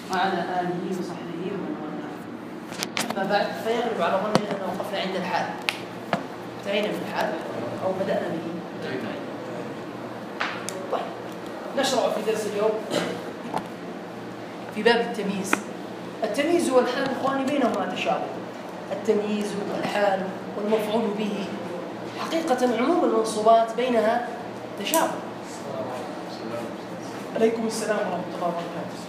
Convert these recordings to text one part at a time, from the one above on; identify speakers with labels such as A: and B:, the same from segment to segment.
A: وعلى آله وصحبه ومن والاه. أما بعد فيغلب على ظني أننا وقفنا عند الحال. انتهينا من الحال أو بدأنا به؟ طيب نشرع في درس اليوم في باب التمييز. التمييز والحال إخواني بينهما تشابه. التمييز والحال والمفعول به حقيقة عموم المنصوبات بينها تشابه. عليكم السلام ورحمة الله وبركاته.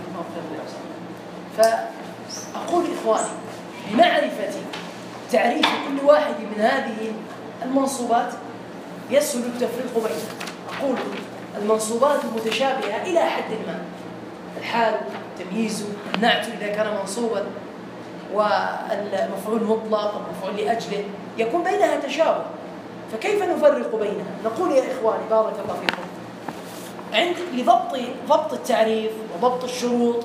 A: فأقول إخواني بمعرفة تعريف كل واحد من هذه المنصوبات يسهل التفريق بينها. أقول المنصوبات المتشابهة إلى حد ما، الحال، التمييز، النعت إذا كان منصوبا، والمفعول مطلق والمفعول لأجله يكون بينها تشابه. فكيف نفرق بينها؟ نقول يا إخواني بارك الله فيكم، لضبط التعريف وضبط الشروط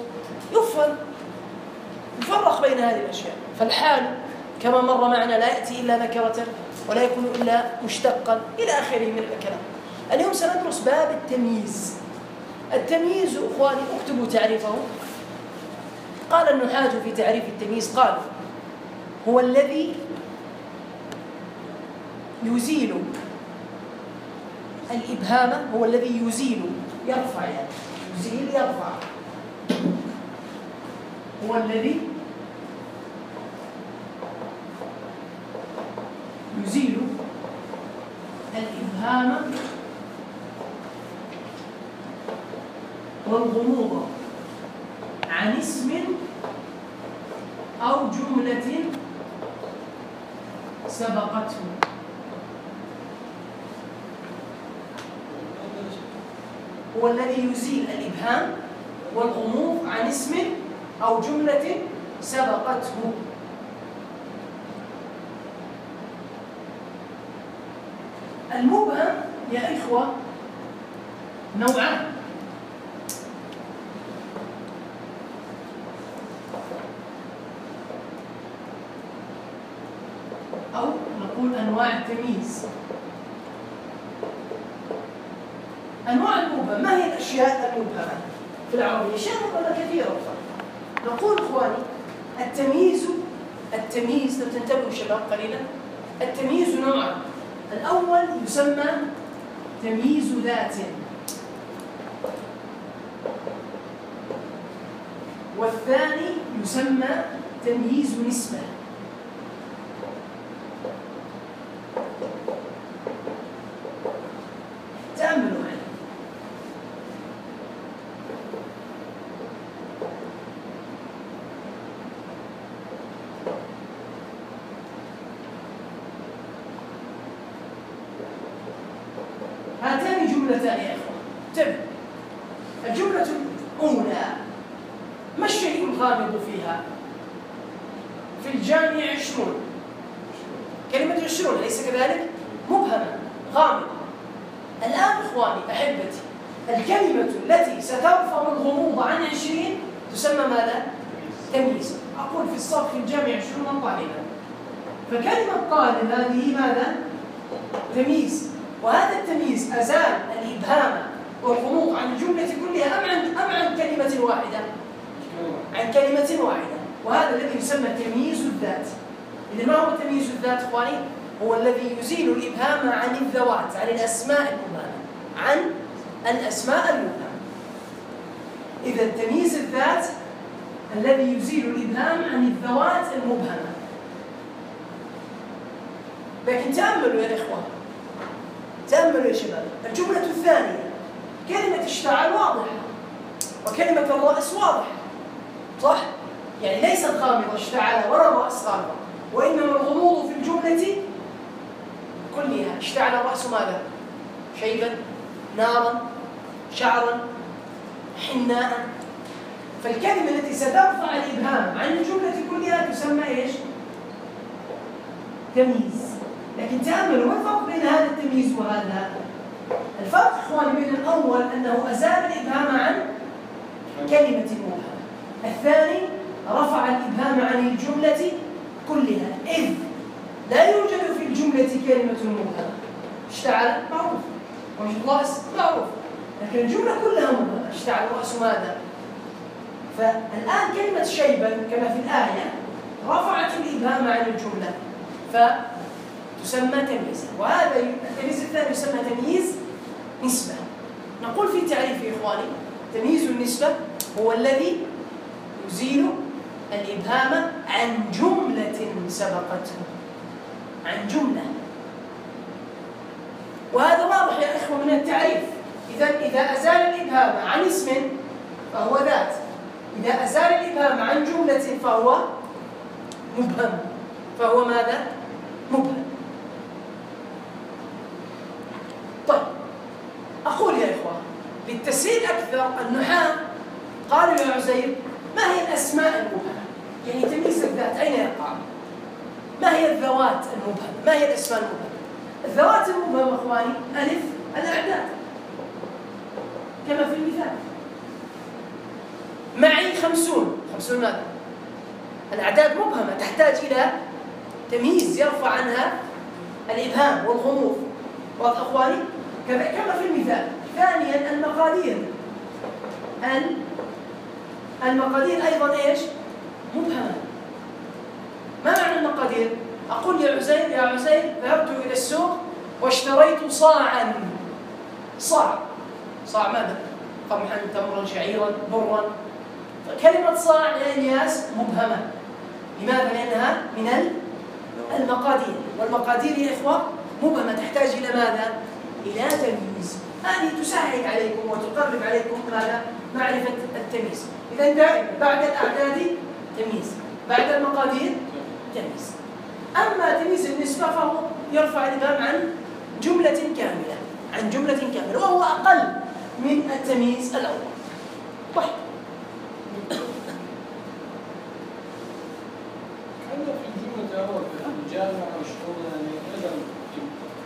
A: يفرق بين هذه الأشياء. فالحال كما مر معنا لا يأتي إلا نكرة ولا يكون إلا مشتقا إلى آخره من الكلام. اليوم سندرس باب التمييز. التمييز إخواني اكتبوا تعريفه. قال النحاة في تعريف التمييز قالوا هو الذي يزيل الإبهام، هو الذي يزيل يرفع، يعني يزيل يرفع، هو الذي يزيل الإبهام والغموض عن اسم أو جملة سبقته. هو الذي يزيل الإبهام والغموض عن اسم أو جملة سبقته. المبهم يا إخوة نوعان، أو نقول أنواع التمييز. أنواع المبهم، ما هي الأشياء المبهمة في العربية؟ أشياء مبهمة كثيرة. نقول إخواني التمييز لو تنتبهوا شباب قليلا، التمييز نوعان. الأول يسمى تمييز ذات، والثاني يسمى تمييز نسبة. تأملوا معي. هاتان جملتان يا إخوة. انتبهوا. الجملة الأولى ما الشيء الغامض فيها؟ في الجامع 20. كلمة 20 أليس كذلك؟ مبهمة غامضة. الآن إخواني أحبتي، الكلمة التي سترفع الغموض عن 20 تسمى ماذا؟ تمييز. أقول في الصف في الجامع 20 طالبا، فكلمة طالب هذه ماذا؟ تمييز. وهذا التمييز أزال الإبهام والغموض عن الجملة كلها أم عن كلمة واحدة؟ عن كلمة واحدة. وهذا الذي يسمى تمييز الذات. إذا ما هو تمييز الذات إخواني؟ هو الذي يزيل الإبهام عن الذوات، عن الأسماء المبهمة، عن الأسماء المبهمة. إذا تمييز الذات الذي يزيل الإبهام عن الذوات المبهمة. لكن تأملوا يا إخوان، تأملوا يا شباب. الجملة الثانية كلمة اشتعل واضحة، وكلمة الرأس واضحة، صح؟ يعني ليست غامضة اشتعل ولا الرأس غامضة، وإنما الغموض في الجملة كلها. اشتعل الرأس ماذا؟ شيبا، نارا، شعرا، حناء. فالكلمة التي سترفع الإبهام عن الجملة كلها تسمى إيش؟ تمييز. لكن تأملوا، ما الفرق بين هذا التمييز وهذا؟ الفرق إخواني بين الأول أنه أزال الإبهام عن كلمة مبهمة، الثاني رفع الإبهام عن الجملة كلها، إذ لا يوجد في الجملة كلمة مبهمة. اشتعل معروف، وجه الرأس معروف، لكن الجملة كلها مبهمة. اشتعل الرأس ماذا؟ فالآن كلمة شيبا كما في الآية رفعت الإبهام عن الجملة فتسمى تمييزا، وهذا التمييز الثاني يسمى تمييز نسبة. نقول في تعريف يا إخواني: تمييز النسبة هو الذي يزيل الإبهام عن جملة سبقته، عن جملة. وهذا واضح يا إخوة من التعريف. إذا أزال الإبهام عن اسم فهو ذات، إذا أزال الإبهام عن جملة فهو مبهم. فهو ماذا؟ مبهم. طيب، أقول يا إخوة للتسهيل أكثر، النحاة قالوا يا عزير: ما هي الأسماء المبهمة؟ يعني تمييز الذات أين يقع؟ ما هي الذوات المبهمة؟ ما هي الأسماء المبهمة؟ الذوات المبهمة أخواني: ألف الأعداد كما في المثال، معي 50. 50 ماذا؟ الأعداد مبهمة تحتاج إلى تمييز يرفع عنها الإبهام والغموض. واضح أخواني؟ كما في المثال. ثانيا المقادير. المقادير أيضا إيش؟ مبهمة. ما معنى المقادير؟ أقول يا عزير: يا عزير ذهبت إلى السوق واشتريت صاعا. صاع ماذا؟ قمحا، تمرا، شعيرا، برا. كلمة صاع يا إلياس مبهمة. لماذا؟ لأنها من المقادير، والمقادير يا إخوة مبهمة تحتاج إلى ماذا؟ إلى تمييز. هذه تسهل عليكم وتقرب عليكم ماذا؟ معرفة التمييز. إذا دائما بعد الأعداد تمييز، بعد المقادير تمييز. أما تمييز النسبة فهو يرفع الإبهام عن جملة كاملة، وهو أقل من التمييز الأول. طيب،
B: هذا في الجملة هو في الجامعة مشهور يعني أيضا في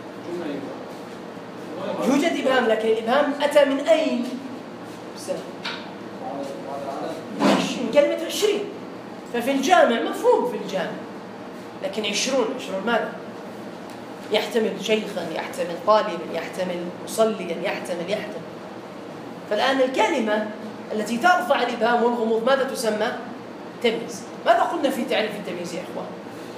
B: جملة
A: يوجد إبهام، لكن الإبهام أتى من أين؟ من كلمة 20. ففي الجامع مفهوم في الجامع، لكن 20 ماذا؟ يحتمل شيخا، يحتمل طالبا، يحتمل مصليا، يحتمل. فالآن الكلمة التي ترفع الإبهام والغموض ماذا تسمى؟ تمييز. ماذا قلنا في تعريف التمييز يا إخوان؟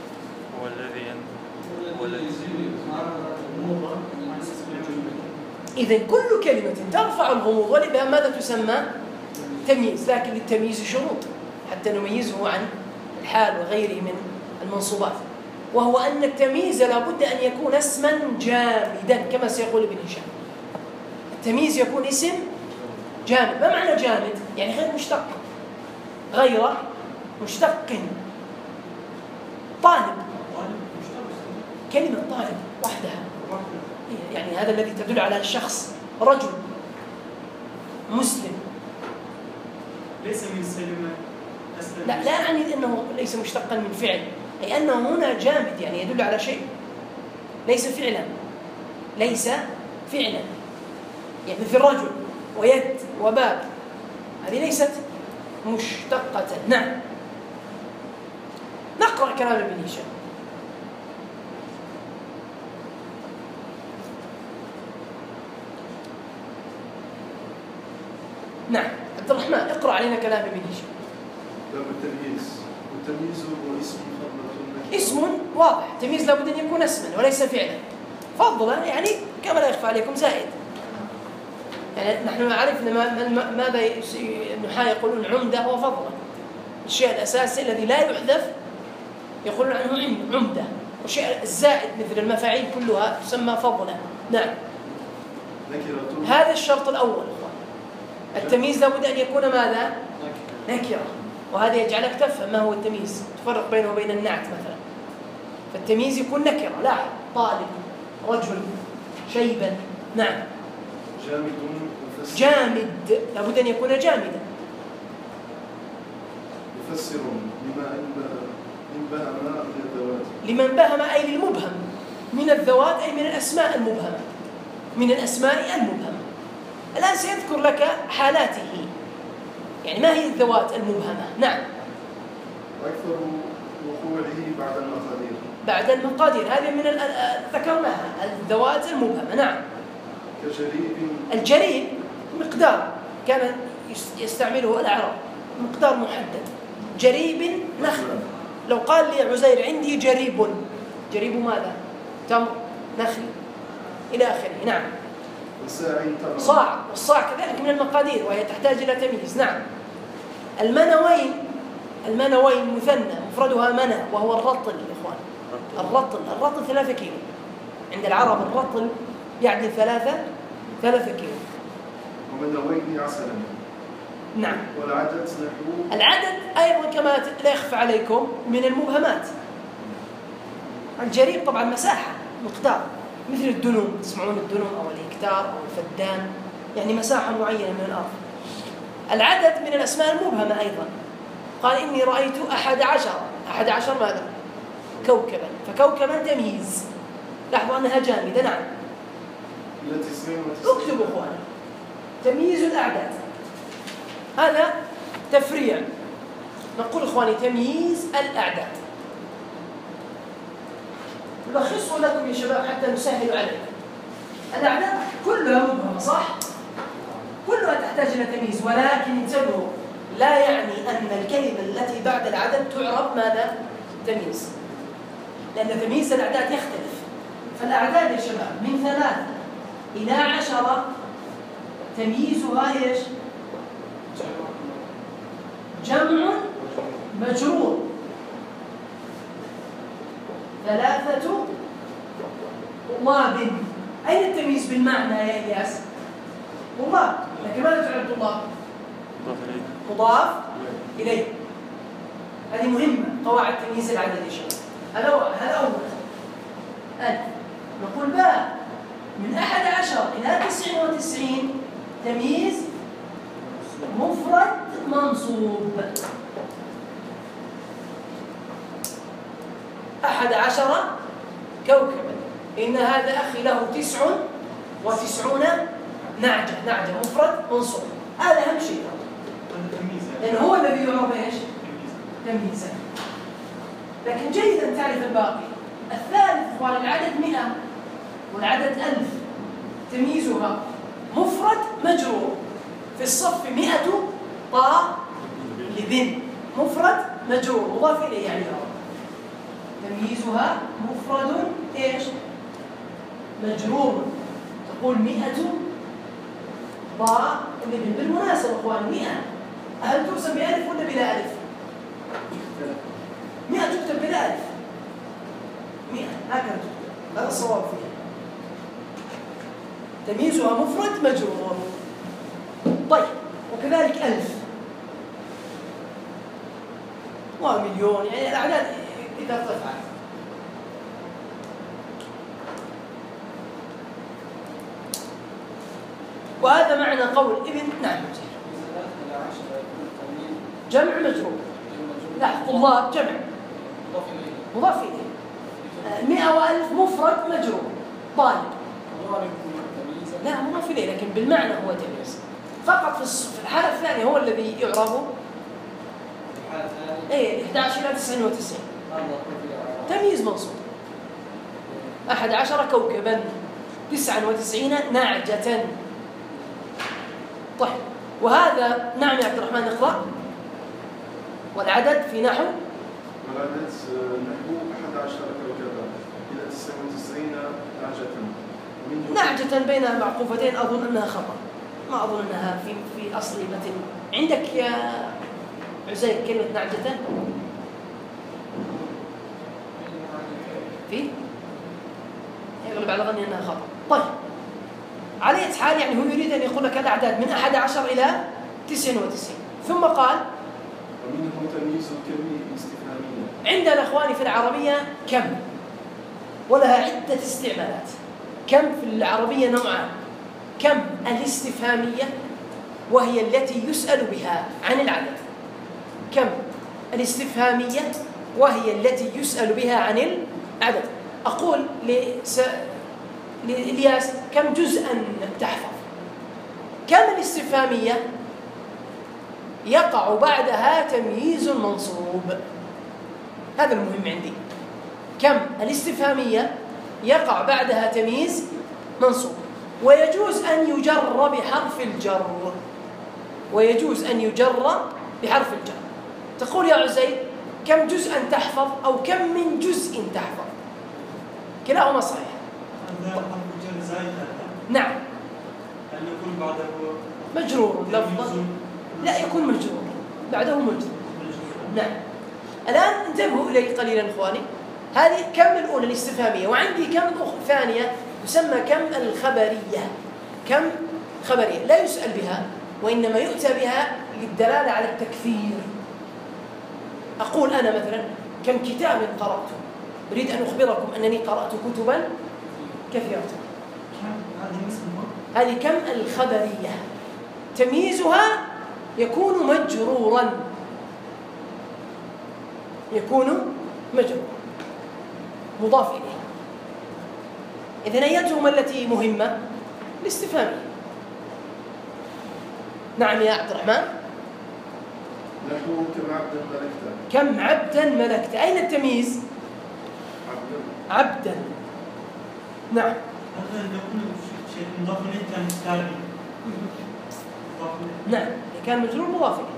B: هو الذي يزيل الغموض من اسم الجملة.
A: إذن كل كلمة ترفع الغموض والإبهام ماذا تسمى؟ تمييز. لكن للتمييز شروط حتى نميزه عن الحال وغيره من المنصوبات، وهو أن التمييز لابد أن يكون اسما جامدا كما سيقول ابن هشام. التمييز يكون اسم جامد. ما معنى جامد؟ يعني غير مشتق. طالب، كلمة طالب وحدها يعني هذا الذي تدل على الشخص. رجل، مسلم.
C: ليس من سلمة أسلم.
A: لا أعني أنه ليس مشتقا من فعل، أي أنه هنا جامد يعني يدل على شيء ليس فعلا. يعني مثل رجل ويد وباب، هذه ليست مشتقة. نعم. نقرأ كلام ابن هشام. نعم عبد الرحمن، اقرأ علينا كلام ابن هشام.
D: باب التمييز. والتمييز هو
A: اسم واضح. تمييز لابد أن يكون اسما وليس فعلا. فضلا يعني كما لا يخفى عليكم زائد. يعني نحن عرفنا ماذا النحاة يقولون عمدة وفضلا. الشيء الأساسي الذي لا يحذف يقولون عنه عمدة، والشيء الزائد مثل المفاعيل كلها تسمى فضلا. نعم. هذا الشرط الأول. التمييز لابد أن يكون ماذا؟ نكرة. وهذا يجعلك تفهم ما هو التمييز، تفرق بينه وبين النعت مثلا. فالتمييز يكون نكرة. لا، طالب، رجل، شيبا. نعم. جامد لابد أن يكون جامدا.
D: مفسر
A: لمن بهم أي للمبهم من الذوات، أي من الأسماء المبهمة. الآن سيذكر لك حالاته، يعني ما هي الذوات المبهمة. نعم.
D: أكثر وقوعه
A: بعد المقادير هذه من ذكرناها الذوات المبهمة. نعم.
D: كجريب.
A: الجريب مقدار كان يستعمله الأعراب، مقدار محدد. جريب نخل، لو قال لي عزير عندي جريب، جريب ماذا؟ تمر، نخل، إلى آخره. نعم. صاع، والصاع كذلك من المقادير وهي تحتاج إلى تمييز. نعم. المنوين مثنى مفردها منى وهو الرطل يا إخوان. الرطل 3 كيلو عند العرب، الرطل يعني 3 كيلو.
D: ومنوين عسلا.
A: نعم.
D: والعدد نحو،
A: العدد أيضا كما لا يخفى عليكم من المبهمات. الجريب طبعا مساحة، مقدار، مثل الدنوم، تسمعون الدنوم أو الهكتار أو الفدان، يعني مساحة معينة من الأرض. العدد من الأسماء المبهمة أيضا. قال إني رأيت 11 ماذا؟ كوكبا، فكوكبا تمييز. لاحظوا أنها جامدة. نعم. اكتبوا أخوان تمييز الأعداد، هذا تفريع. نقول إخواني تمييز الأعداد. نلخصه لكم يا شباب حتى نسهل عليكم. الأعداد كلها مبهمة صح؟ كلها تحتاج إلى تمييز، ولكن انتبهوا لا يعني أن الكلمة التي بعد العدد تعرب ماذا؟ تمييز، لأن تمييز الأعداد يختلف. فالأعداد يا شباب من 3 إلى 10 تمييزها إيش؟ جمع مجرور. 3 طلاب. أين التمييز بالمعنى يا إلياس؟ طلاب، لكن ماذا تعرف طلاب؟ مضاف إليه. هذه مهمة، قواعد تمييز العدد يا شباب. هذا أول. نقول باء من 11 إلى 99 تمييز مفرد منصوب. 11 كوكبا، إن هذا أخي له 99 نعجة مفرد منصوب. هذا أهم شيء، لأن هو الذي يعرف إيش؟ تمييزا. لكن جيدا تعرف الباقي. الثالث هو العدد 100 والعدد 1000 تمييزها مفرد مجرور. في الصف 100 طالب، مفرد مجرور مضاف إليه يعني تمييزها مفرد إيش؟ مجرور. تقول 100 طالب. بالمناسبة أخوان 100 هل ترسم بألف ولا بلا ألف؟ 100 تكتب بلا ألف. 100 هكذا تكتب، هذا الصواب فيها. تمييزها مفرد مجرور. طيب وكذلك 1000 ومليون، يعني الأعداد إذا ارتفعت. وهذا معنى قول ابن نعم جمع مجرور. لا طلاب جمع مضاف إليه. 100 و1000 مفرد مجرور. طالب لا مضاف إليه، لكن بالمعنى هو تمييز فقط. في الحالة الثانية هو الذي يعرب. ايه 11 إلى 99 تمييز منصوب. 11 كوكبا، 99 نعجة. طيب وهذا نعم يا عبد الرحمن اقرأ. والعدد في نحو
D: والعدد نحو 11 كوكبا إلى 99
A: نعجة بين معقوفتين. أظن أنها خطأ، ما أظن أنها في أصل المتن. عندك يا عزيز كلمة نعجة في يغلب على ظني أنها خطأ. طيب على أي حال يعني هو يريد أن يقول لك الأعداد من 11 إلى 99. ثم قال
D: ومنه تمييز الكلمة الاستفهامية.
A: عندنا أخواني في العربية كم، ولها عدة استعمالات. كم في العربية نوعان: كم الاستفهامية وهي التي يسأل بها عن العدد. كم الاستفهامية وهي التي يسأل بها عن العدد. أقول لإلياس كم جزءا تحفظ؟ كم الاستفهامية يقع بعدها تمييز منصوب. هذا المهم عندي. كم الاستفهامية يقع بعدها تمييز منصوب، ويجوز أن يجر بحرف الجر. ويجوز أن يجر بحرف الجر. تقول يا عزيز كم جزءا تحفظ أو كم من جزء تحفظ، كلاهما صحيح.
C: هذا حرف الجر زائد
A: نعم.
C: يعني يكون بعده
A: مجرور لفظا، لا يكون مجرور بعده مجرور. نعم. الآن انتبهوا إلي قليلا إخواني، هذه كم الأولى الاستفهامية، وعندي كم ثانية تسمى كم الخبرية. كم خبرية لا يسأل بها، وإنما يؤتى بها للدلالة على التكثير. أقول أنا مثلا كم كتاب قرأت، أريد أن أخبركم أنني قرأت كتبا كثيرة. هذه كم الخبرية، تمييزها يكون مجرورا، يكون مجرورا مضاف إليه. إذن أيتهما التي مهمة؟ الاستفهامية. نعم يا عبد الرحمن.
D: نحو كم عبدا ملكت.
A: كم عبدا ملكت، أين التمييز؟ عبدا. نعم.
C: هذا يكون شيء مضاف إليه كان تابعي.
A: نعم كان مجرور مضاف إليه.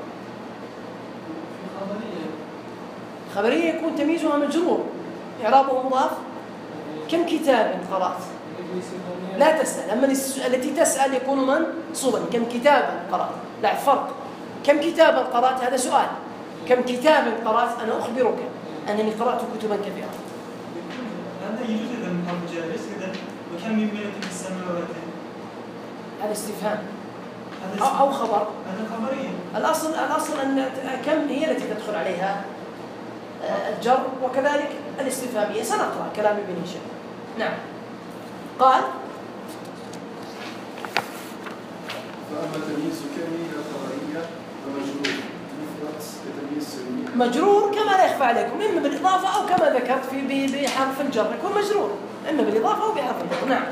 A: خبرية يكون تمييزها مجرور، إعرابه مضاف. كم كتاب قرأت؟ لا تسأل، أما التي تسأل يكون منصوبا. كم كتابا قرأت؟ لا فرق. كم كتابا قرأت هذا سؤال، كم كتابا قرأت أنا أخبرك أنني قرأت كتبا كثيرة.
C: هذا يجوز إذا من حرف الجر، ليس إذا وكم من ملك في السماوات.
A: هذا استفهام أو خبر.
C: هذا خبرية.
A: الأصل أن كم هي التي تدخل عليها الجر، وكذلك الاستفهامية. سنقرأ كلام ابن هشام. نعم. قال
D: فأما تمييز كم الخبرية فمجرور مفرد كتمييز سلمي.
A: مجرور كما لا يخفى عليكم، إما بالإضافة أو كما ذكرت بحرف الجر يكون مجرور، إما بالإضافة أو بحرف الجر. نعم.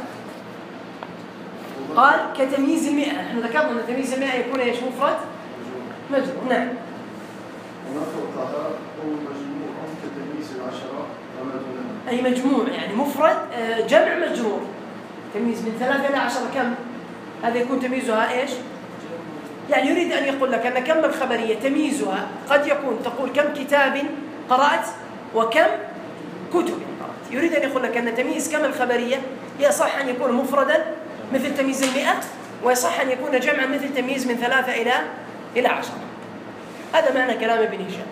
A: قال كتمييز المئة، نحن ذكرنا أن تمييز المئة يكون إيش؟ مفرد مجرور. نعم.
D: ونفرقها أو مجموع كتمييز العشرة وما دونها.
A: أي مجموع يعني مفرد جمع مجرور. تمييز من 3 إلى 10 كم؟ هذا يكون تمييزها إيش؟ يعني يريد أن يقول لك أن كم الخبرية تمييزها قد يكون تقول كم كتاب قرأت وكم كتب قرأت. يريد أن يقول لك أن تمييز كم الخبرية يصح أن يكون مفردا مثل تمييز 100، ويصح أن يكون جمعا مثل تمييز من 3 إلى 10. هذا معنى كلام ابن هشام.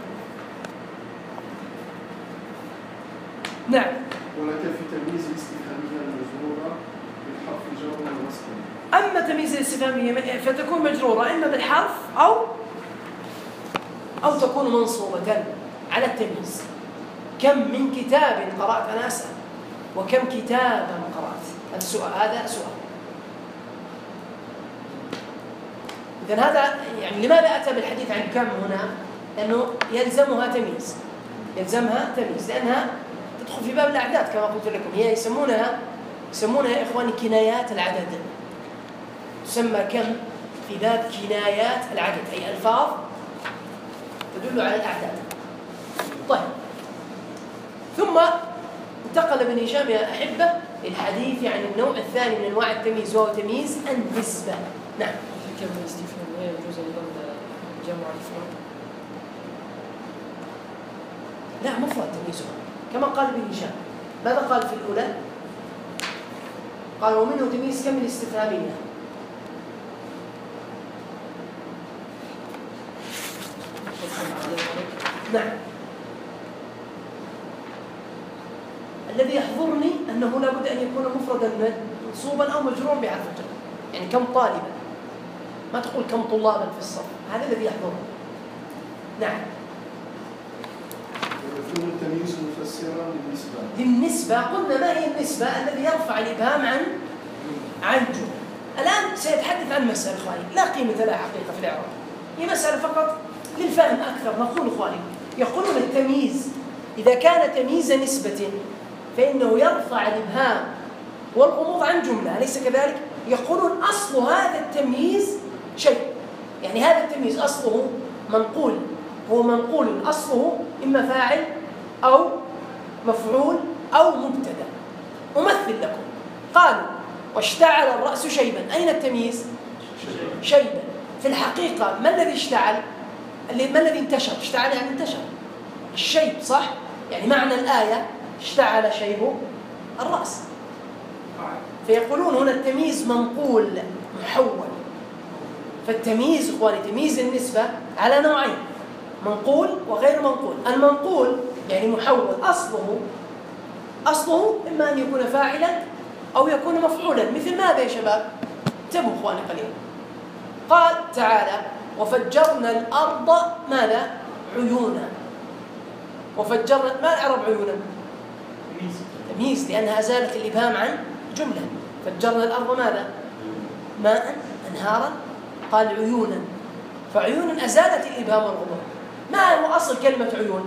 A: نعم.
D: ولك في تمييز الاستفهامية المجرورة بالحرف الجر والنصب.
A: أما تمييز الاستفهامية فتكون مجرورة إما بالحرف أو تكون منصوبة على التمييز. كم من كتاب قرأت، أنا أسأل، وكم كتابا قرأت، السؤال هذا سؤال. إذن هذا يعني لماذا أتى بالحديث عن كم هنا؟ لأنه يلزمها تمييز، لأنها تدخل في باب الأعداد كما قلت لكم. هي يسمونها يا إخواني كنايات العدد. تسمى كم في باب كنايات العدد، أي ألفاظ تدل على الأعداد. طيب، ثم انتقل ابن هشام يا أحبة للحديث عن النوع الثاني من أنواع التمييز، وهو تمييز النسبة. نعم.
B: كم الاستفهامية يجوز أيضا جمع الأفراد؟
A: لا، مفرد تمييزها كما قال ابن هشام. ماذا قال في الأولى؟ قال ومنه تمييز كم الاستفهامية. نعم. الذي يحضرني أنه لا بد أن يكون مفردا منصوبا أو مجرورا بحرف الجر. يعني كم طالبا، ما تقول كم طلابا في الصف، هذا الذي يحضرني. نعم.
D: ويكون التمييز مفسرا
A: للنسبة. قلنا ما هي النسبة؟ الذي يرفع الإبهام عن جملة. الآن سيتحدث عن مسألة إخواني لا قيمة لها حقيقة في الإعراب، هي مسألة فقط للفهم أكثر. نقول إخواني يقولون التمييز إذا كان تمييز نسبة فإنه يرفع الإبهام والغموض عن جملة، أليس كذلك؟ يقولون أصل هذا التمييز شيء، يعني هذا التمييز أصله منقول، هو منقول أصله إما فاعل أو مفعول أو مبتدأ. أمثل لكم. قالوا واشتعل الرأس شيبا، أين التمييز؟ شيبا. في الحقيقة ما الذي اشتعل؟ ما الذي انتشر؟ اشتعل يعني انتشر الشيب، صح؟ يعني معنى الآية اشتعل شيب الرأس. فيقولون هنا التمييز منقول محول. فالتمييز إخواني تمييز النسبة على نوعين، منقول وغير منقول. المنقول يعني محول أصله إما أن يكون فاعلا أو يكون مفعولا. مثل ماذا يا شباب؟ انتبهوا إخواني قليلا. قال تعالى وفجرنا الأرض ماذا؟ عيونا. وفجرنا ما العرب عيونا؟ تمييز، لأنها أزالت الإبهام عن جملة. فجرنا الأرض ماذا؟ ماء أنهارا. قال عيونا، فعيونا أزالت الإبهام والغموض. ما هو أصل كلمة عيون؟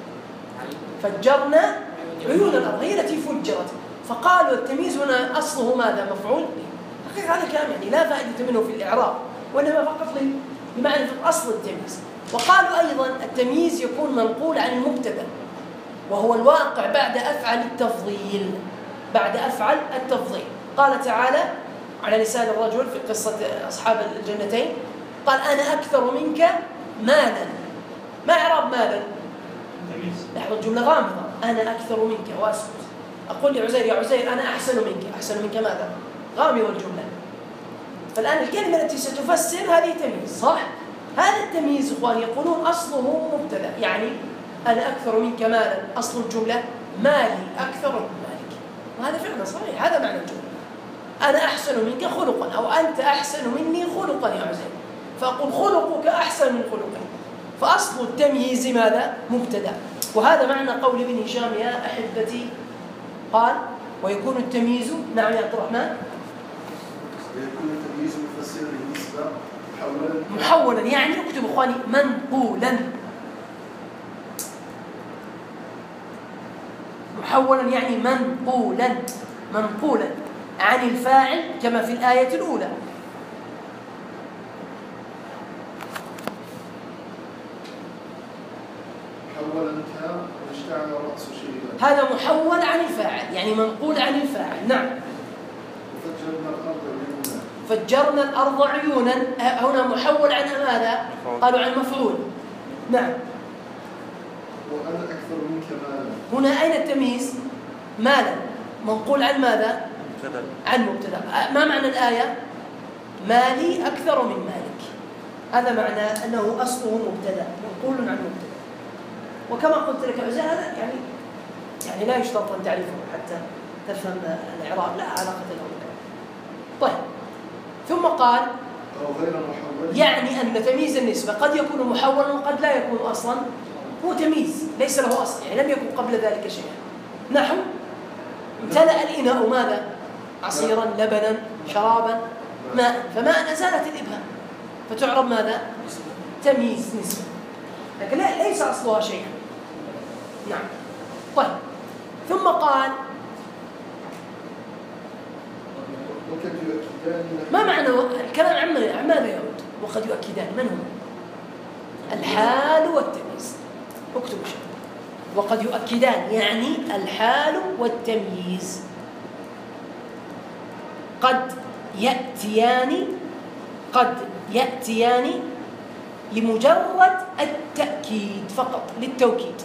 A: فجرنا عيون الأرض هي التي فجرت. فقالوا التمييز هنا أصله ماذا؟ مفعول به. حقيقة هذا الكلام يعني لا فائدة منه في الإعراب، وإنما فقط لمعرفة أصل التمييز. وقالوا أيضا التمييز يكون منقول عن المبتدأ، وهو الواقع بعد أفعل التفضيل. بعد أفعل التفضيل. قال تعالى على لسان الرجل في قصة أصحاب الجنتين قال أنا أكثر منك مالا. ما إعراب مالا؟ لاحظوا الجملة غامضة. أنا أكثر منك وأسكت. أقول لعزير يا عزير أنا أحسن منك. أحسن منك ماذا؟ غامضة الجملة. فالآن الكلمة التي ستفسر هذه تمييز، صح؟ هذا التمييز إخواني يقولون أصله مبتدأ، يعني أنا أكثر منك مالا. أصل الجملة مالي أكثر من مالك، وهذا فعلا صحيح. هذا معنى الجملة. أنا أحسن منك خلقا، أو أنت أحسن مني خلقا يا عزير، فأقول خلقك أحسن من خلقي. فأصل التمييز ماذا؟ مبتدأ. وهذا معنى قول ابن هشام يا أحبتي. قال ويكون التمييز، نعم يا عبد الرحمن،
D: ويكون التمييز مفسرا للنسبة
A: محولا، يعني اكتب اخواني منقولا. محولا يعني منقولا عن الفاعل كما في الآية الأولى.
D: محولا كان واشتعل رأس شيبا.
A: هذا محول عن الفاعل، يعني منقول عن الفاعل. نعم.
D: وفجرنا الأرض عيونا.
A: فجرنا الأرض عيونا، هنا محول عن ماذا؟ قالوا عن مفعول. نعم.
D: وأنا أكثر منك مالا.
A: هنا أين التمييز؟ مالا، منقول عن ماذا؟ عن مبتدأ. ما معنى الآية؟ مالي أكثر من مالك. هذا معنى أنه أصله مبتدأ، منقول عن مبتدأ. وكما قلت لك عزيز هذا يعني لا يشترط أن تعرفه حتى تفهم الإعراب، لا علاقة له. طيب، ثم قال
D: أو غير محول،
A: يعني أن تمييز النسبة قد يكون محولا وقد لا يكون أصلا. هو تمييز ليس له أصل، يعني لم يكن قبل ذلك شيئا. نحو امتلأ الإناء ماذا؟ عصيرا، لبنا، شرابا، ماء. فماء أزالت الإبهام فتعرب ماذا؟ تمييز نسبة، لكن ليس أصلها شيئا. نعم. طيب، ثم قال ما معنى الكلام عن ماذا يعود؟ وقد يؤكدان من هم؟ الحال والتمييز. اكتبوا شيء. وقد يؤكدان يعني الحال والتمييز قد يأتيان لمجرد التأكيد فقط، للتوكيد.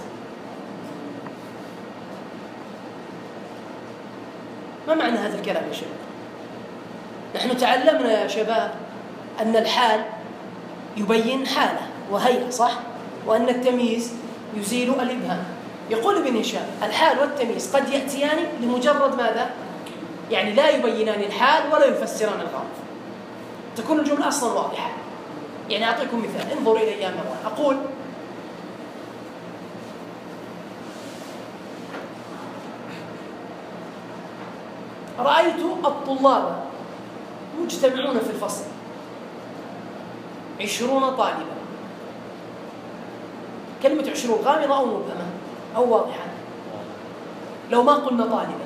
A: ما معنى هذا الكلام يا شباب؟ نحن تعلمنا يا شباب أن الحال يبين حالة وهيئة، صح؟ وأن التمييز يزيل الإبهام. يقول ابن هشام الحال والتمييز قد يأتيان لمجرد ماذا؟ يعني لا يبينان الحال ولا يفسران الغرض، تكون الجملة أصلا واضحة. يعني أعطيكم مثال، انظروا إلي يا مروان. أقول رأيت الطلاب مجتمعون في الفصل 20 طالبا. كلمة 20 غامضة أو مبهمة أو واضحة؟ لو ما قلنا طالبا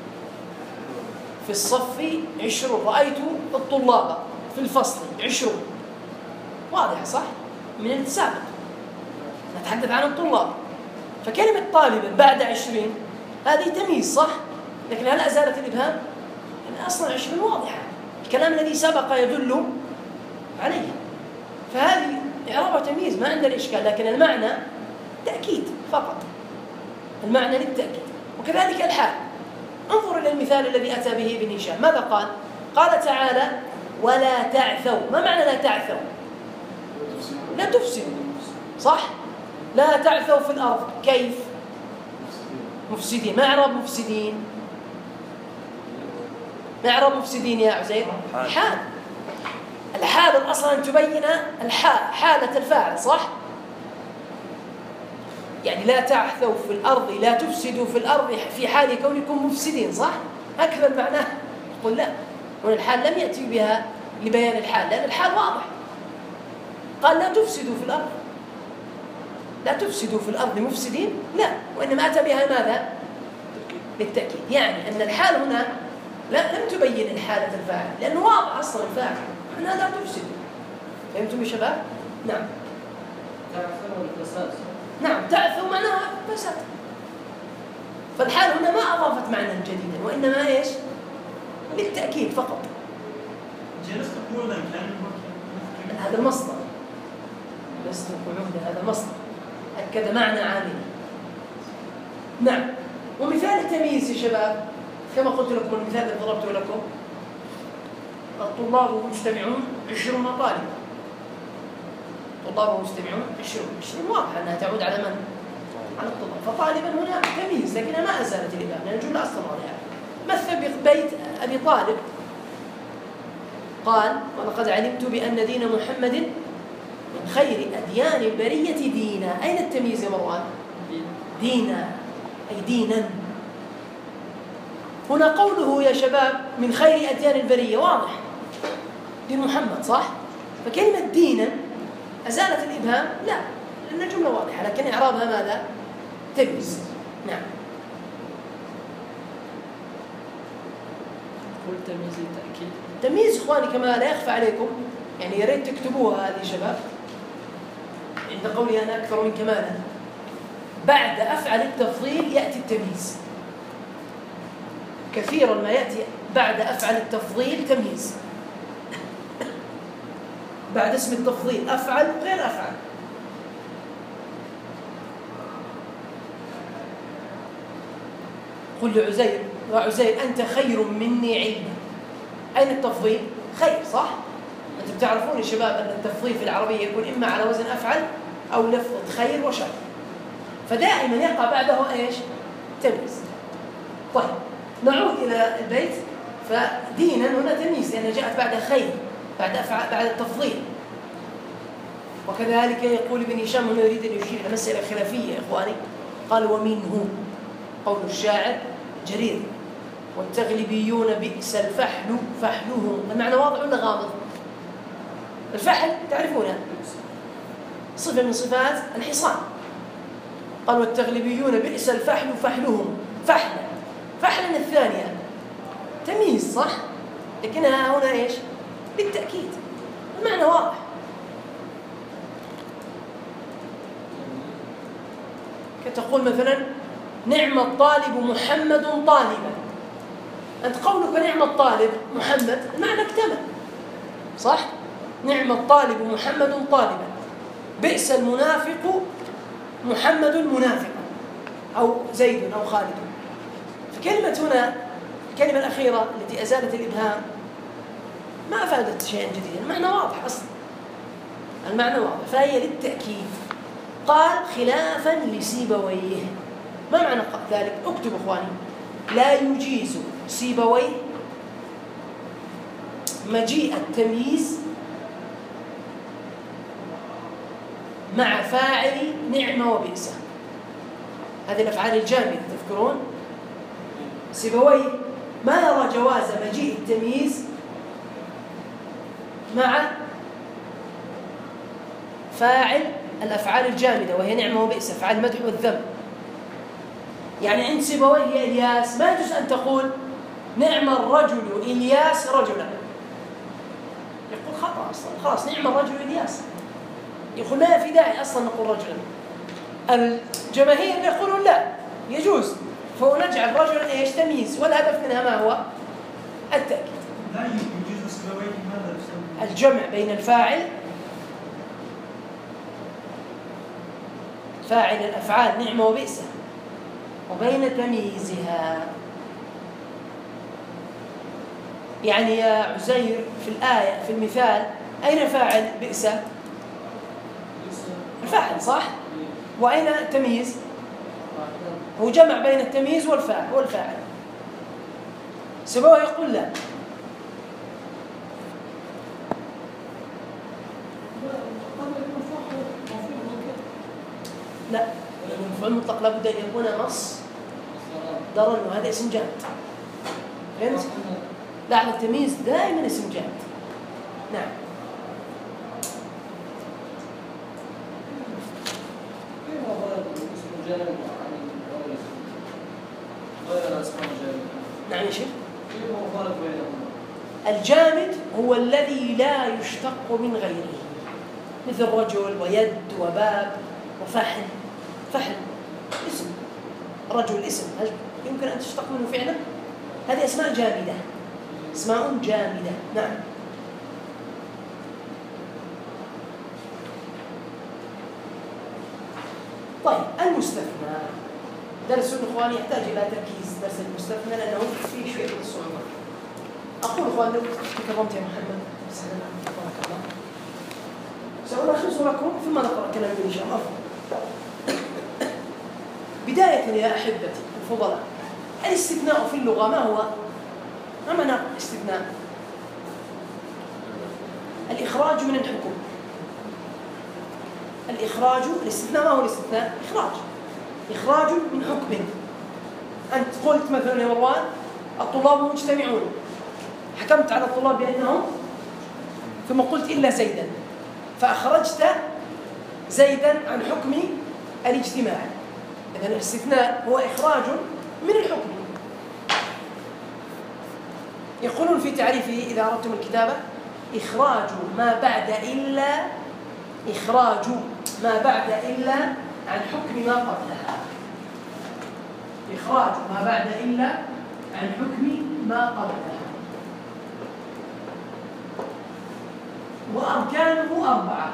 A: في الصف 20، رأيت الطلاب في الفصل 20، واضحة صح؟ من السابق نتحدث عن الطلاب. فكلمة طالبا بعد 20 هذه تمييز، صح؟ لكن هل أزالت الإبهام؟ يعني أصلا 20 واضحة، الكلام الذي سبق يدل عليه. فهذه إعرابها تمييز ما عندنا إشكال، لكن المعنى تأكيد فقط، المعنى للتأكيد. وكذلك الحال، انظر إلى المثال الذي أتى به ابن هشام، ماذا قال؟ قال تعالى ولا تعثوا. ما معنى لا تعثوا؟ لا تفسدوا، صح؟ لا تعثوا في الأرض، كيف؟ مفسدين. ما إعراب مفسدين؟ ما إعراب مفسدين يا عزير؟ حال. الحال الأصل أن تبين حالة الفاعل، صح؟ يعني لا تعثوا في الأرض، لا تفسدوا في الأرض في حال كونكم مفسدين، صح؟ هكذا المعنى. قل لا، والحال لم يأتي بها لبيان الحال، لأن الحال واضح. قال لا تفسدوا في الأرض، لا تفسدوا في الأرض مفسدين، لا، وإنما أتى بها ماذا؟ للتأكيد. يعني أن الحال هنا لم تبين الحالة الفاعل، لأنه واضح أصلا الفاعل، معناها لا تفسدوا. فهمتم يا شباب؟ نعم.
B: تعثوا الفساد.
A: نعم، تعثوا معناها فساد. فالحال هنا ما أضافت معنى جديدا، وإنما إيش؟ للتأكيد فقط.
C: جلست قعودا كان
A: هذا المصدر، لست قعودا هذا مصدر أكد معنى عامل. نعم. ومثال التمييز يا شباب كما قلت لكم، المثال الذي ضربته لكم، الطلاب مجتمعون 20 طالبا. طلاب مجتمعون 20 واضح أنها تعود على من؟ على الطلاب. فطالبا هنا تمييز، لكنها ما أزالت الإبهام لأن الجملة أصلا واضحة. مثل ببيت أبي طالب، قال ولقد علمت بأن دين محمد من خير أديان البرية دينا. أين التمييز يا مروان؟ دينا، أي دينا. هنا قوله يا شباب من خير أديان البرية واضح، دين محمد، صح؟ فكلمة دينا أزالت الإبهام؟ لا، لأن الجملة واضحة، لكن إعرابها ماذا؟ تمييز. نعم.
B: قل تمييز التأكيد.
A: تمييز إخواني كما لا يخفى عليكم، يعني يا ريت تكتبوها هذه شباب، عند قولي أنا أكثر من كمالا، بعد أفعل التفضيل يأتي التمييز. كثيرا ما يأتي بعد أفعل التفضيل تمييز، بعد اسم التفضيل أفعل غير أفعل. قل لعزير وعزير أنت خير مني علما. أين التفضيل؟ خير، صح؟ أنتم تعرفون يا شباب أن التفضيل في العربية يكون إما على وزن أفعل أو لفظ خير وشر، فدائما يقع بعده إيش؟ تمييز. طيب نعود إلى البيت. فدينا هنا تمييز لأنها جاءت بعد خير، بعد التفضيل. وكذلك يقول ابن هشام هنا يريد أن يشير إلى مسألة خلافية يا إخواني، قال ومنه قول الشاعر جرير والتغلبيون بئس الفحل فحلهم. المعنى واضح ولا غامض؟ الفحل تعرفونه صفة من صفات الحصان. قال والتغلبيون بئس الفحل فحلهم، فحلا الثانية تمييز، صح؟ لكنها هنا إيش؟ بالتأكيد، المعنى واضح. كتقول مثلا نعم الطالب محمد طالبا، أنت قولك نعم الطالب محمد المعنى اكتمل، صح؟ نعم الطالب محمد طالبا، بئس المنافق محمد منافقا، أو زيد أو خالد. فكلمة هنا الكلمة الأخيرة التي أزالت الإبهام ما أفادت شيئا جديدا، المعنى واضح أصلا، المعنى واضح، فهي للتأكيد. قال خلافا لسيبويه. ما معنى ذلك؟ اكتب أخواني. لا يجيز سيبويه مجيء التمييز مع فاعل نعمة وبئس. هذه الأفعال الجامدة تذكرون. سيبويه ما يرى جواز مجيء التمييز مع فاعل الأفعال الجامدة وهي نعمة وبئس، أفعال المدح والذم. يعني عند سيبويه إلياس ما يجوز أن تقول نعم الرجل إلياس رجلا، يقول خطأ أصلا، خلاص نعم الرجل إلياس، يقول ما في داعي أصلا نقول رجلا. الجماهير يقولون لا يجوز، فنجعل رجلا إيش؟ تمييز، والهدف منها ما هو؟ التأكيد.
C: لا يجوز سيبويه ماذا؟
A: الجمع بين الفاعل فاعل الأفعال نعمة وبئس وبين تمييزها. يعني يا عزير في الآية في المثال أين فاعل بئس؟ الفاعل صح؟ وأين التمييز؟ هو جمع بين التمييز والفاعل. سبوه يقول لا. لا، المفعول المطلق لابد أن يكون نص ضرر، وهذا اسم جامد. فهمت؟ لا، التمييز دائما اسم جامد. نعم. نعم يا شيخ. الجامد هو الذي لا يشتق من غيره، مثل رجل ويد وباب وفحل. فحل اسم، رجل اسم، هل يمكن أن تشتق منه فعلا؟ هذه أسماء جامدة، أسماء جامدة. نعم. طيب المستثنى، درس إخواني يحتاج إلى تركيز. درس المستثنى لأنه فيه شيء من الصعوبة. أقول إخواني لو تكرمت يا محمد بارك الله، سألخص لكم ثم نقرأ كلام إن شاء الله. بداية يا أحبتي الفضلاء، الاستثناء في اللغة ما هو؟ ما معنى الاستثناء؟ الإخراج من الحكم. الإخراج، الاستثناء ما هو الاستثناء؟ إخراج من حكم. أنت قلت مثلا يا مروان الطلاب مجتمعون، حكمت على الطلاب بأنهم، ثم قلت إلا زيدا، فأخرجت زيدا عن حكم الاجتماع. إذن الاستثناء هو إخراج من الحكم. يقولون في تعريفه إذا أردتم الكتابة: إخراج ما بعد إلا عن حكم ما قبلها. إخراج ما بعد إلا عن حكم ما قبلها. وأركانه 4.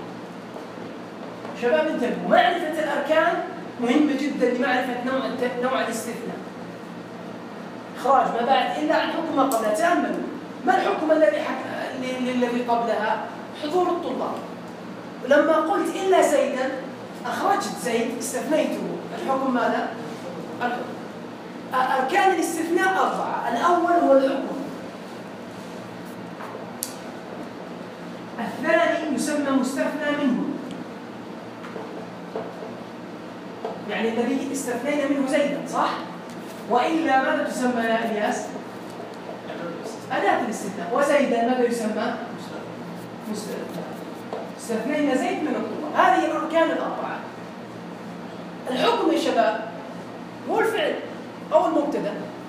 A: شباب انتبهوا، معرفة الأركان مهمة جدا لمعرفة نوع الاستثناء. إخراج ما بعد إلا عن حكم ما قبلها. تأملوا، ما الحكم الذي قبلها؟ حضور الطلاب. ولما قلت إلا زيدا أخرجت زيد، استثنيته. الحكم ماذا؟ الحكم. أركان الاستثناء 4. الأول هو الحكم. الثاني يسمى مستثنى منه، يعني الذي استثنينا منه زيدا، صح؟ وإلا ماذا تسمى يا إلياس؟ أداة الاستثناء. وزيدا ماذا يسمى؟ مستثنى. استثنينا زيد من الطلاب. هذه الأركان 4. الحكم يا شباب هو الفعل أو المبتدأ.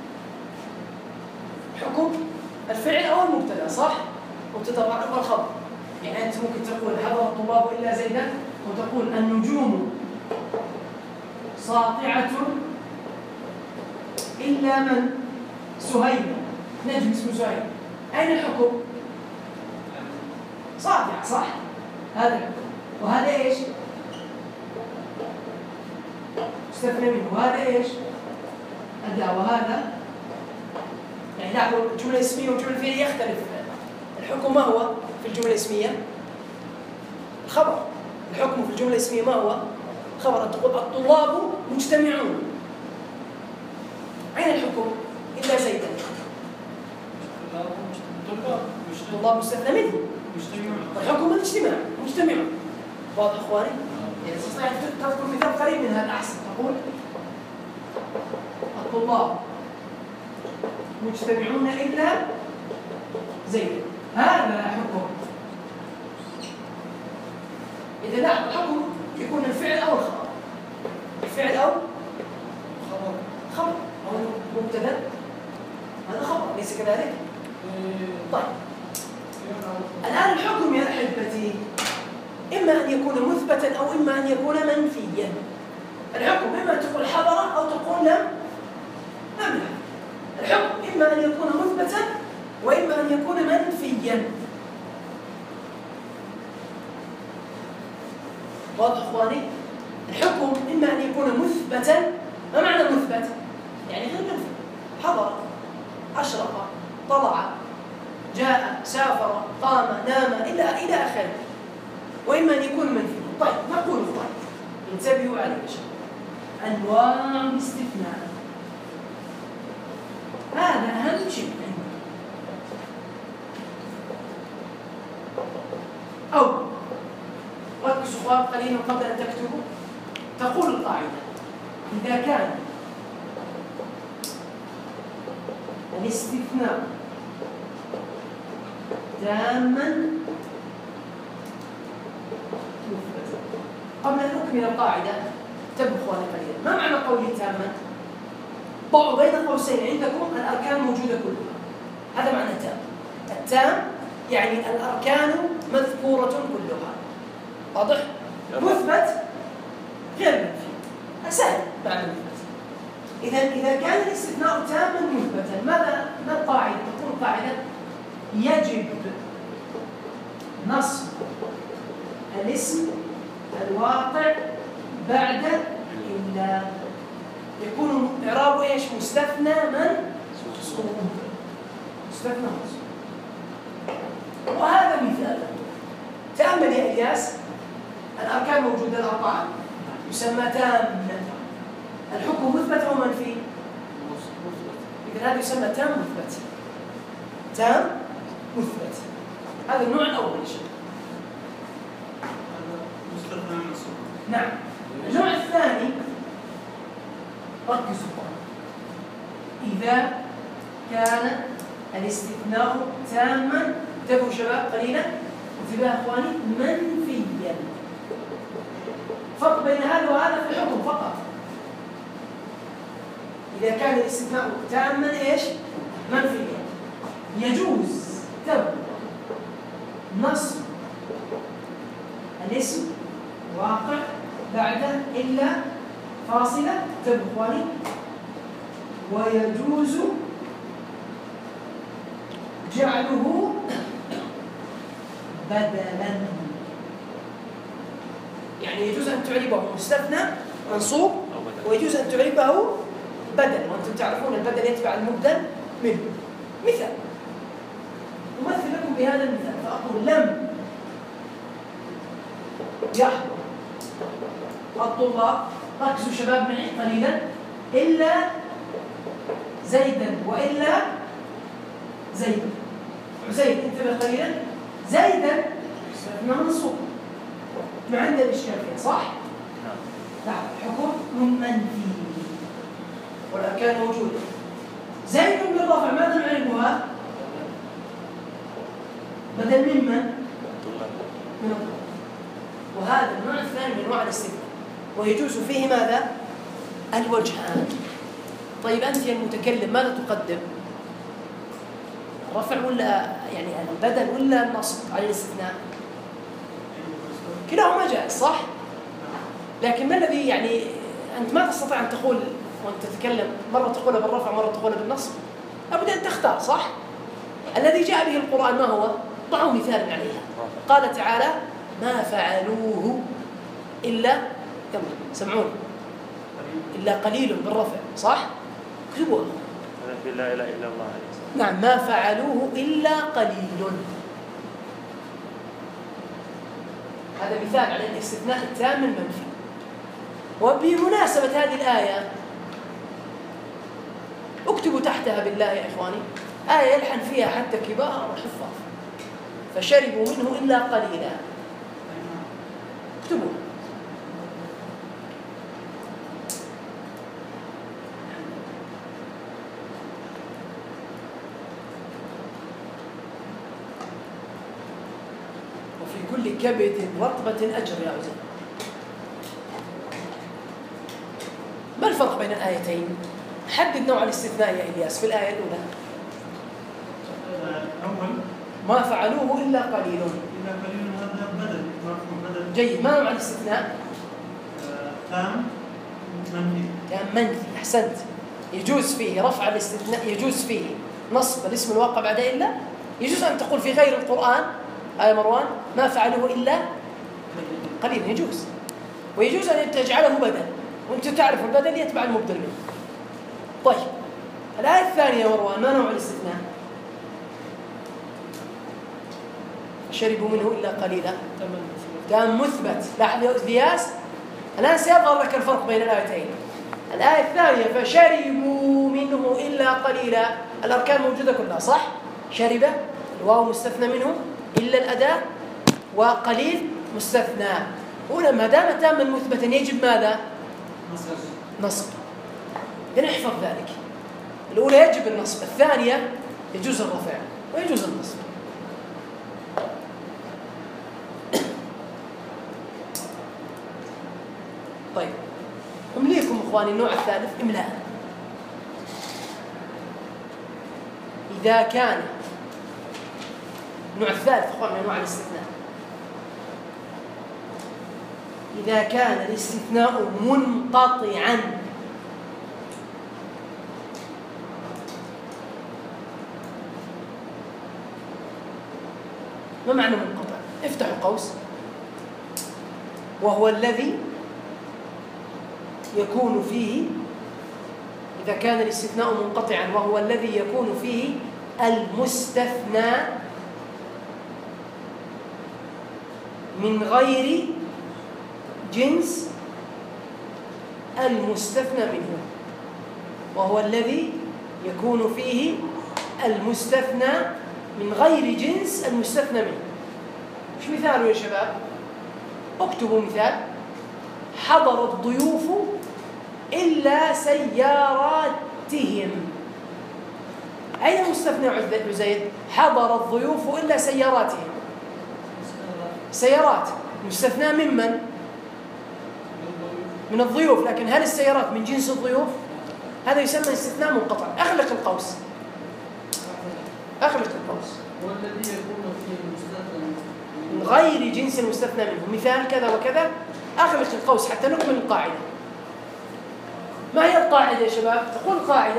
A: حكم الفعل أو المبتدأ، صح؟ مبتدأ والخبر. يعني أنت ممكن تقول حضر الطلاب إلا زيدا، وتقول النجوم ساطعة إلا من؟ سهيل. نجم اسمه سهيل. أين الحكم؟ ساطع، صح؟ هذا الحكم. وهذا إيش؟ استثنى منه. وهذا إيش؟ أداة. وهذا يعني لاحظوا الجملة الاسمية والجملة الفعلية يختلف. الحكم ما هو في الجملة الاسمية؟ الخبر. الحكم في الجملة الاسمية ما هو؟ خبر. الطلاب مجتمعون. أين الحكم؟ إلا زيدا. الطلاب مستثنى منه. والحكم الاجتماع. مجتمعون. واضح إخواني؟ يعني تستطيع تذكر مثال قريب من هذا أحسن. تقول الطلاب مجتمعون إلا زيدا. هذا حكم. إذا لاحظ الحكم يكون الفعل أو الخبر. الفعل أو خبر أو مبتدأ، هذا خبر، ليس كذلك؟ طيب الآن الحكم يا أحبتي إما أن يكون مثبتا أو إما أن يكون منفيا. الحكم إما أن تقول حضر أو تقول لم يحضر. الحكم إما أن يكون مثبتا وإما أن يكون منفيا. واضح إخواني؟ الحكم إما أن يكون مثبتا. ما معنى مثبت؟ يعني غير منفي. حضر، أشرق، طلع، جاء، سافر، قام، نام، إلى آخره. وإما أن يكون منفي. طيب نقول إخوان انتبهوا على أنواع الاستثناء. هذا أهم شيء عندنا. أو ركزوا إخوان قليلا قبل أن تكتبوا. تقول القاعدة: إذا كان الاستثناء تاما مثبتا. قبل أن أكمل القاعدة انتبهوا إخواني قليلا. ما معنى قولي تاما؟ ضعوا بين قوسين عندكم الأركان موجودة كلها. هذا معنى تام. التام يعني الأركان مذكورة كلها. واضح؟ مثبت غير منفي. سهل معنى مثبت. إذا كان الاستثناء تاما مثبتا، ما القاعدة؟ تكون القاعدة: يجب نصب الاسم الواقع بعد إلا. يكون إعرابه إيش؟ مستثنى منصوب. مستثنى منصوب. وهذا مثال. تأمل يا إلياس، الأركان موجودة الأربعة، يسمى تام. الحكم مثبت أو منفي؟ إذا هذا يسمى تام مثبت. تام مثبت. هذا النوع الأول. شيء
C: مستثنى منصوب.
A: نعم. النوع الثاني ركزوا: إذا كان الاستثناء تاما. انتبهوا شباب قليلا، انتباه اخواني، منفيا. فرق بين هذا وهذا في الحكم فقط. إذا كان الاستثناء تاما ايش؟ منفيا. يجوز نصب الاسم واقع بعد إلا فاصلة. انتبهوا اخواني. ويجوز جعله بدلا. يعني يجوز أن تعربه مستثنى منصوب، ويجوز أن تعربه بدل، وأنتم تعرفون البدل يتبع المبدل منه. مثال أمثل لكم بهذا المثال فأقول: لم يحضر الطلاب، ركزوا شباب معي قليلا، إلا زيدا وإلا زيدا. زيد انتبه قليلا، زيدا استثناء منصوب. ما عندنا الإشكال فيها صح؟ لا، حكم منفي والأركان موجودة. زيد بالرفع ماذا نعرفها؟ بدل من من الضمير. وهذا النوع الثاني من انواع الاستثناء، ويجوز فيه ماذا؟ الوجهان. طيب أنت يا المتكلم ماذا تقدم؟ الرفع ولا يعني البدل ولا النصب على الاستثناء؟ كلاهما جائز صح؟ لكن ما الذي يعني أنت ما تستطيع أن تقول وأنت تتكلم مرة تقولها بالرفع مرة تقولها بالنصب، لابد أن تختار صح؟ الذي جاء به القرآن ما هو؟ ضعوا مثالا عليها. قال تعالى: ما فعلوه إلا، يلا سمعون، إلا قليل بالرفع صح؟ اكتبوها.
E: لا إله إلا الله عليه الصلاة.
A: نعم، ما فعلوه إلا قليل. هذا مثال على الاستثناء التام المنفي. وبمناسبة هذه الآية اكتبوا تحتها بالله يا إخواني آية يلحن فيها حتى كبار الحفاظ: فشربوا منه إلا قليلا. اكتبوا. وفي كل كبد رطبة أجر يا عزيز. ما الفرق بين الآيتين؟ حدد نوع الاستثناء يا إلياس في الآية الأولى.
C: أول
A: ما فعلوه إلا قليل.
C: إلا قليل، هذا بدل، بدل.
A: جيد. ما نوع الاستثناء؟
C: تام منفي.
A: تام منفي، أحسنت. يجوز فيه رفع الاستثناء، يجوز فيه نصب الاسم الواقع بعد إلا. يجوز أن تقول في غير القرآن آية مروان: ما فعلوه إلا قليل، يجوز. ويجوز أن تجعله بدل، وأنت تعرف البدل يتبع المبدل منه. طيب الآية الثانية مروان ما نوع الاستثناء؟ شربوا منه إلا قليلا، تام مثبت. لاحظ يا إلياس الآن سيظهر لك الفرق بين الآيتين. الآية الثانية فشربوا منه إلا قليلا، الأركان موجودة كلها صح؟ شرب الواو مستثنى منه إلا الأداة، وقليل مستثنى. هنا ما دام تاما مثبتا يجب ماذا؟ نصب. إذن احفظ ذلك، الأولى يجب النصب، الثانية يجوز الرفع ويجوز النصب. طيب أمليكم إخواني النوع الثالث إملاء. إذا كان النوع الثالث إخواني من أنواع الاستثناء، إذا كان الاستثناء منقطعا ما معنى منقطع؟ افتحوا قوس. وهو الذي يكون فيه، إذا كان الاستثناء منقطعا وهو الذي يكون فيه المستثنى من غير جنس المستثنى منه، وهو الذي يكون فيه المستثنى من غير جنس المستثنى منه. ايش مثاله يا شباب؟ اكتبوا مثال: حضر الضيوف إلا سياراتهم. أين المستثنى عزيز؟ حضر الضيوف إلا سياراتهم. سيارات مستثنى ممن؟ من الضيوف، لكن هل السيارات من جنس الضيوف؟ هذا يسمى استثناء منقطع. أغلق القوس، أغلق القوس.
B: والذي يكون فيه المستثنى
A: من غير جنس المستثنى منه، مثال كذا وكذا. أغلق القوس حتى نكمل القاعدة. ما هي القاعدة يا شباب؟ تقول قاعدة،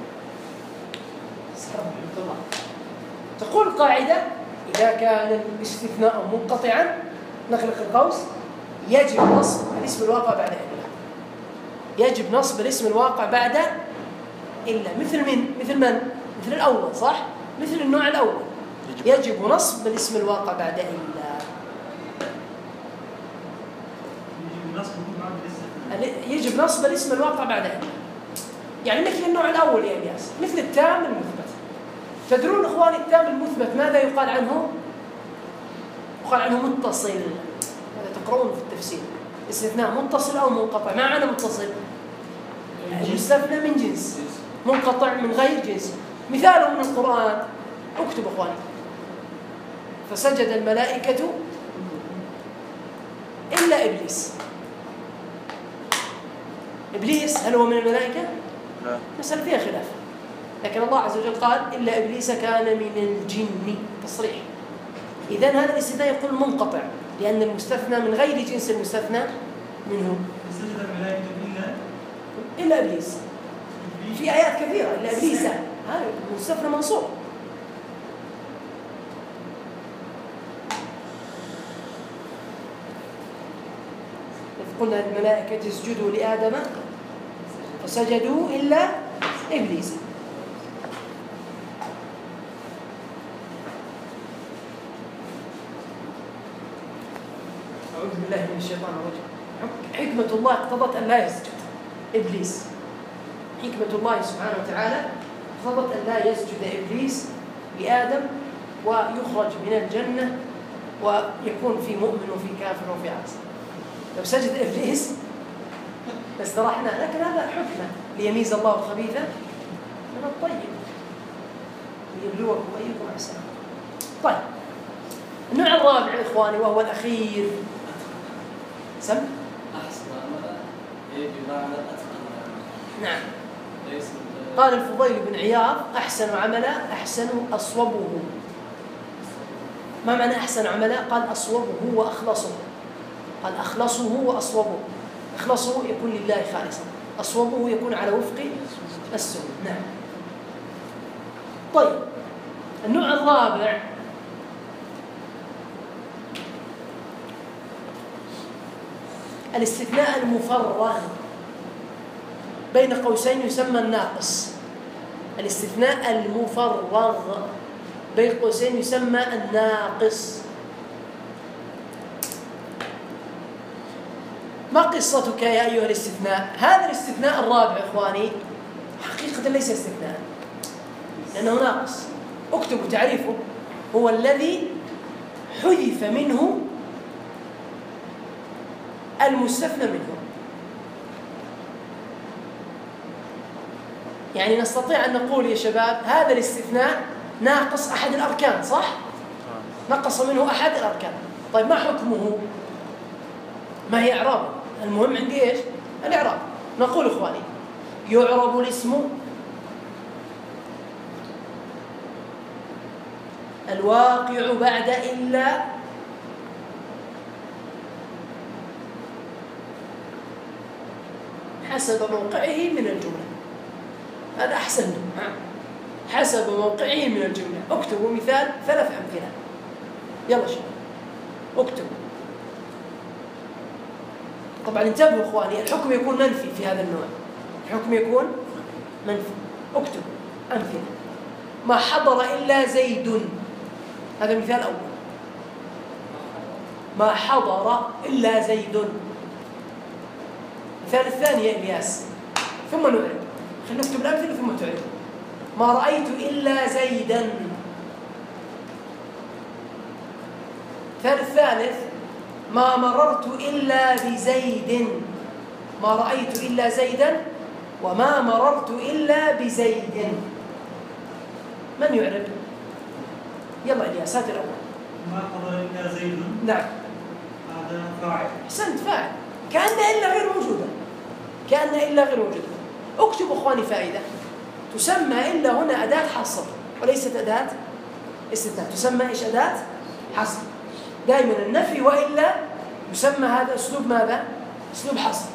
A: تقول قاعدة: إذا كان الاستثناء منقطعا نغلق القوس يجب نصب الاسم الواقع بعد إلا. يجب نصب الاسم الواقع بعد إلا. مثل من؟ مثل الأول صح؟ مثل النوع الأول يجب نصب الاسم الواقع بعد إلا. يجب نصب الاسم الواقع بعد إلا، يعني مثل النوع الأول يا إلياس، مثل التام المثبت. تدرون إخواني التام المثبت ماذا يقال عنه؟ يقال عنه متصل. هذا تقرؤون في التفسير. استثناء متصل أو منقطع. ما معنى متصل؟ المستثنى من جنس، منقطع من غير جنس. مثاله من القرآن، اكتب إخواني: فسجد الملائكة إلا إبليس. إبليس هل هو من الملائكة؟
E: لا،
A: مسألة فيها خلاف، لكن الله عز وجل قال إلا إبليس كان من الجن، تصريح. إذن هذا الاستثناء يقول منقطع لأن المستثنى من غير جنس المستثنى منه.
C: سجد الملائكة
A: إلا إبليس، في آيات كثيرة إلا إبليس، هذا المستثنى منصوب. إذ قلنا الملائكة اسجدوا لآدم فسجدوا إلا إبليس. أعوذ بالله من الشيطان الرجيم. حكمة الله اقتضت أن لا يسجد إبليس. حكمة الله سبحانه وتعالى اقتضت أن لا يسجد إبليس لآدم ويخرج من الجنة ويكون في مؤمن وفي كافر وفي عاصي. لو سجد إبليس لاسترحنا، لكن هذا حكمة ليميز الله الخبيث من الطيب ليبلوكم أيكم أحسن. طيب النوع الرابع إخواني وهو الأخير، سم
B: أحسن عملا يجب معنى أتقن.
A: نعم. قال الفضيل بن عياض: أحسن عملا أحسن أصوبه. ما معنى أحسن عملا؟ قال أصوبه وأخلصه. قال أخلصه وأصوبه. أخلصه يكون لله خالصا، أصوبه يكون على وفق السنة. نعم. طيب النوع الرابع الاستثناء المفرغ بين قوسين يسمى الناقص. الاستثناء المفرغ بين قوسين يسمى الناقص. ما قصتك يا أيها الاستثناء؟ هذا الاستثناء الرابع إخواني حقيقة ليس استثناء لأنه ناقص. اكتبوا تعريفه: هو الذي حذف منه المستثنى منه. يعني نستطيع أن نقول يا شباب هذا الاستثناء ناقص أحد الأركان، صح؟ نقص منه أحد الأركان. طيب ما حكمه؟ ما هي إعرابه؟ المهم عندي إيش؟ الإعراب. نقول إخواني يعرب الاسم الواقع بعد إلا حسب موقعه من الجملة. هذا أحسن، حسب موقعه من الجملة. اكتبوا مثال 3 أمثلة. يلا شباب اكتبوا. طبعا انتبهوا إخواني، الحكم يكون منفي في هذا النوع، الحكم يكون منفي. اكتبوا أمثلة: ما حضر إلا زيد. هذا مثال أول. ما حضر إلا زيد. المثال الثاني يا إلياس، ثم نعرب. خلينا نكتب الأمثلة ثم تعرب. ما رأيت إلا زيدا. المثال الثالث: ما مررت إلا بزيد. ما رأيت إلا زيدا وما مررت إلا بزيد. من يعرب؟ يلا إلياس هات الأول.
C: ما حضر إلا زيد.
A: نعم
C: هذا فاعل.
A: أحسنت، فاعل. كأن إلا غير موجودة، كأن إلا غير موجودة. اكتبوا إخواني فائدة: تسمى إلا هنا أداة حصر وليست أداة استثناء. تسمى إيش؟ أداة حصر. دائما النفي وإلا يسمى هذا أسلوب ماذا؟ أسلوب حصر.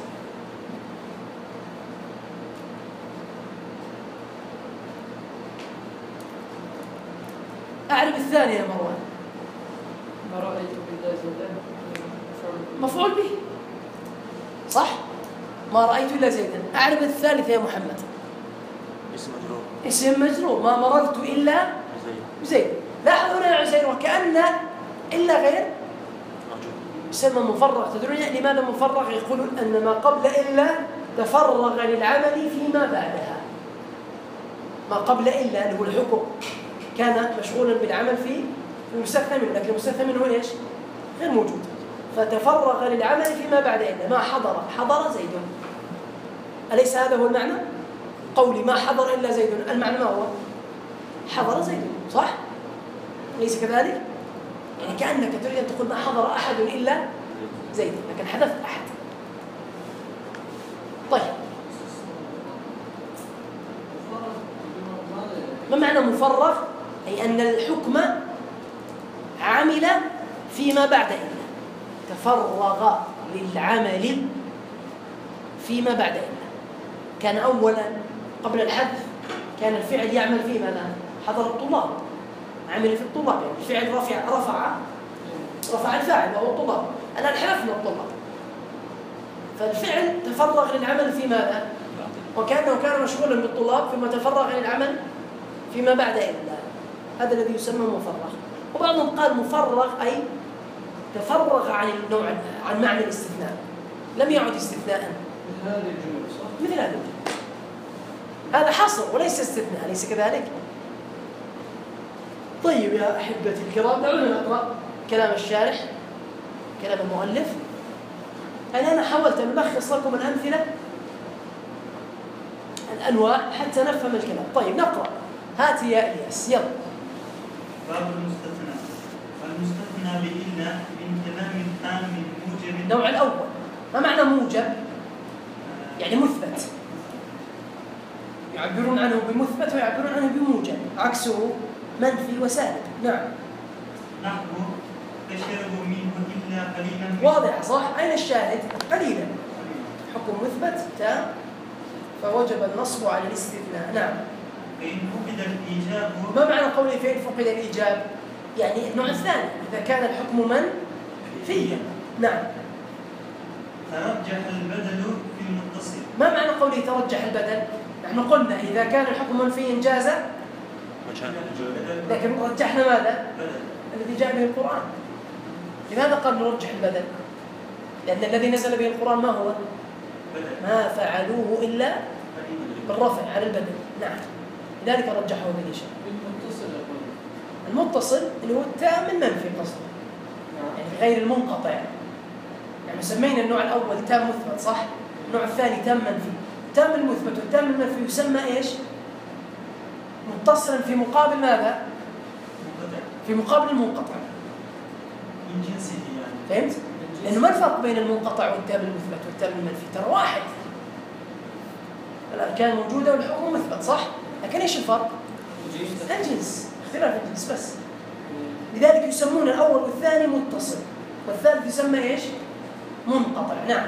A: أعرف الثانية يا مروان.
B: ما رأيت إلا زيدا
A: مفعول به، صح؟ ما رأيت إلا زيدا. أعرف الثالثة يا محمد.
E: اسم مجرور.
A: اسم مجرور. ما مررت إلا زيد. لاحظوا هنا يا عزير وكأن إلا غير يسمى مفرغ. تدرون لماذا مفرغ؟ يقولون أن ما قبل إلا تفرغ للعمل فيما بعدها. ما قبل إلا اللي هو الحكم كان مشغولا بالعمل في المستثنى منه، لكن المستثنى منه إيش؟ غير موجود، فتفرغ للعمل فيما بعد إلا. ما حضر زيد. أليس هذا هو المعنى؟ قولي ما حضر إلا زيد، المعنى ما هو؟ حضر زيد، صح؟ ليس كذلك؟ يعني كأنك تريد أن تقول ما حضر أحد إلا زيد، لكن حدث أحد. طيب ما معنى مفرغ؟ أي أن الحكم عمل فيما بعد إلا، تفرغ للعمل فيما بعد إلا. كان أولا قبل الحذف كان الفعل يعمل فيه ماذا؟ حضر الطلاب، عمل في الطلاب، يعني الفعل رفع الفاعل وهو الطلاب. الآن حذفنا الطلاب، فالفعل تفرغ للعمل في ماذا؟ وكأنه كان مشغولا بالطلاب ثم تفرغ للعمل فيما بعد إلا. هذا الذي يسمى مفرغ. وبعضهم قال مفرغ أي تفرغ عن النوع، عن معنى الاستثناء، لم يعد استثناء.
B: مثل هذه الجملة، صح؟
A: مثل هذه الجملة. هذا حصر وليس استثناء، أليس كذلك؟ طيب يا أحبتي الكرام، دعونا نقرأ كلام الشارح، كلام المؤلف. أنا حاولت أن ألخص لكم الأمثلة، الأنواع، حتى نفهم الكلام. طيب نقرأ. هات يا إلياس، يلا.
C: باب المستثنى. المستثنى بإلا من كلام تام موجب.
A: النوع الأول. ما معنى موجب؟ يعني مثبت. يعبرون عنه بمثبت ويعبرون عنه بموجب، عكسه منفي وسالب. نعم.
C: نحو تشرب منه إلا قليلا.
A: واضح صح؟ أين الشاهد؟ قليلا. حكم مثبت تام فوجب النصب على الاستثناء. نعم.
C: فإن فقد الإيجاب.
A: ما معنى قولي فإن فقد الإيجاب؟ يعني النوع الثاني إذا كان الحكم منفيا. نعم.
C: ترجح البدل في المتصل.
A: ما معنى قوله ترجح البدل؟ نحن قلنا إذا كان الحكم منفيا جاز، لكن رجحنا ماذا؟ الذي جاء به القرآن. لماذا قال نرجح البدل؟ لأن الذي نزل به القرآن ما هو؟ ما فعلوه إلا بالرفع على البدل. نعم، لذلك رجحه ابن هشام. المتصل اللي هو التام المنفي قصده، يعني غير المنقطع. يعني سمينا النوع الأول تام مثبت، صح؟ النوع الثاني تام منفي. التام المثبت والتام المنفي يسمى إيش؟ متصلا في مقابل ماذا؟ في مقابل المنقطع.
C: من جنسه يعني.
A: فهمت؟ لأنه ما الفرق بين المنقطع والتام المثبت والتام المنفي؟ ترى واحد. الأركان موجودة والحكم مثبت، صح؟ لكن إيش الفرق؟ الجنس، اختلاف الجنس بس. لذلك يسمون الأول والثاني متصل، والثالث يسمى إيش؟ منقطع. نعم.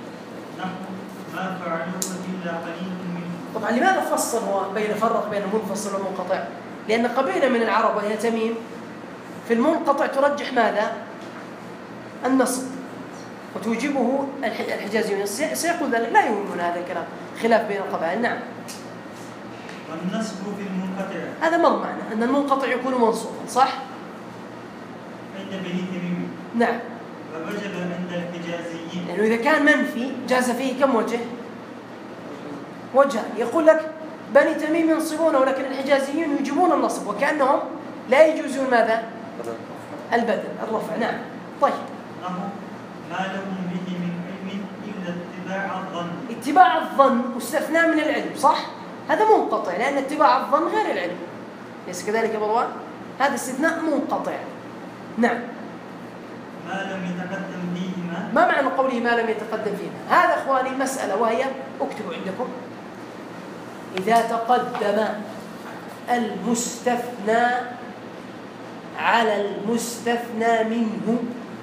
C: ما فعلوه إلا قليل منه.
A: طبعا لماذا فصل فرق بين المنفصل والمنقطع؟ لأن قبيلة من العرب وهي تميم في المنقطع ترجح ماذا؟ النصب، وتوجبه الحجازيون. سيقول ذلك، لا يهمنا هذا الكلام، خلاف بين القبائل. نعم.
C: والنصب في المنقطع
A: هذا مر معنا أن المنقطع يكون منصوبا، صح؟
C: عند بني تميم.
A: نعم.
C: ووجب عند الحجازيين.
A: لأنه إذا كان منفي جاز فيه كم وجه؟ وجه. يقول لك بني تميم ينصبونه، ولكن الحجازيين يجيبون النصب، وكأنهم لا يجوزون ماذا؟ البدل، الرفع. نعم. طيب.
C: ما لهم به من علم إلا اتباع الظن.
A: اتباع الظن مستثنى من العلم، صح؟ هذا منقطع، لأن اتباع الظن غير العلم. ليس كذلك يا مروان؟ هذا استثناء منقطع. نعم.
C: ما لم يتقدم فيهما.
A: ما معنى قوله ما لم يتقدم فيهما؟ هذا إخواني مسألة، وهي اكتبوا عندكم: إذا تقدم المستثنى على المستثنى منه،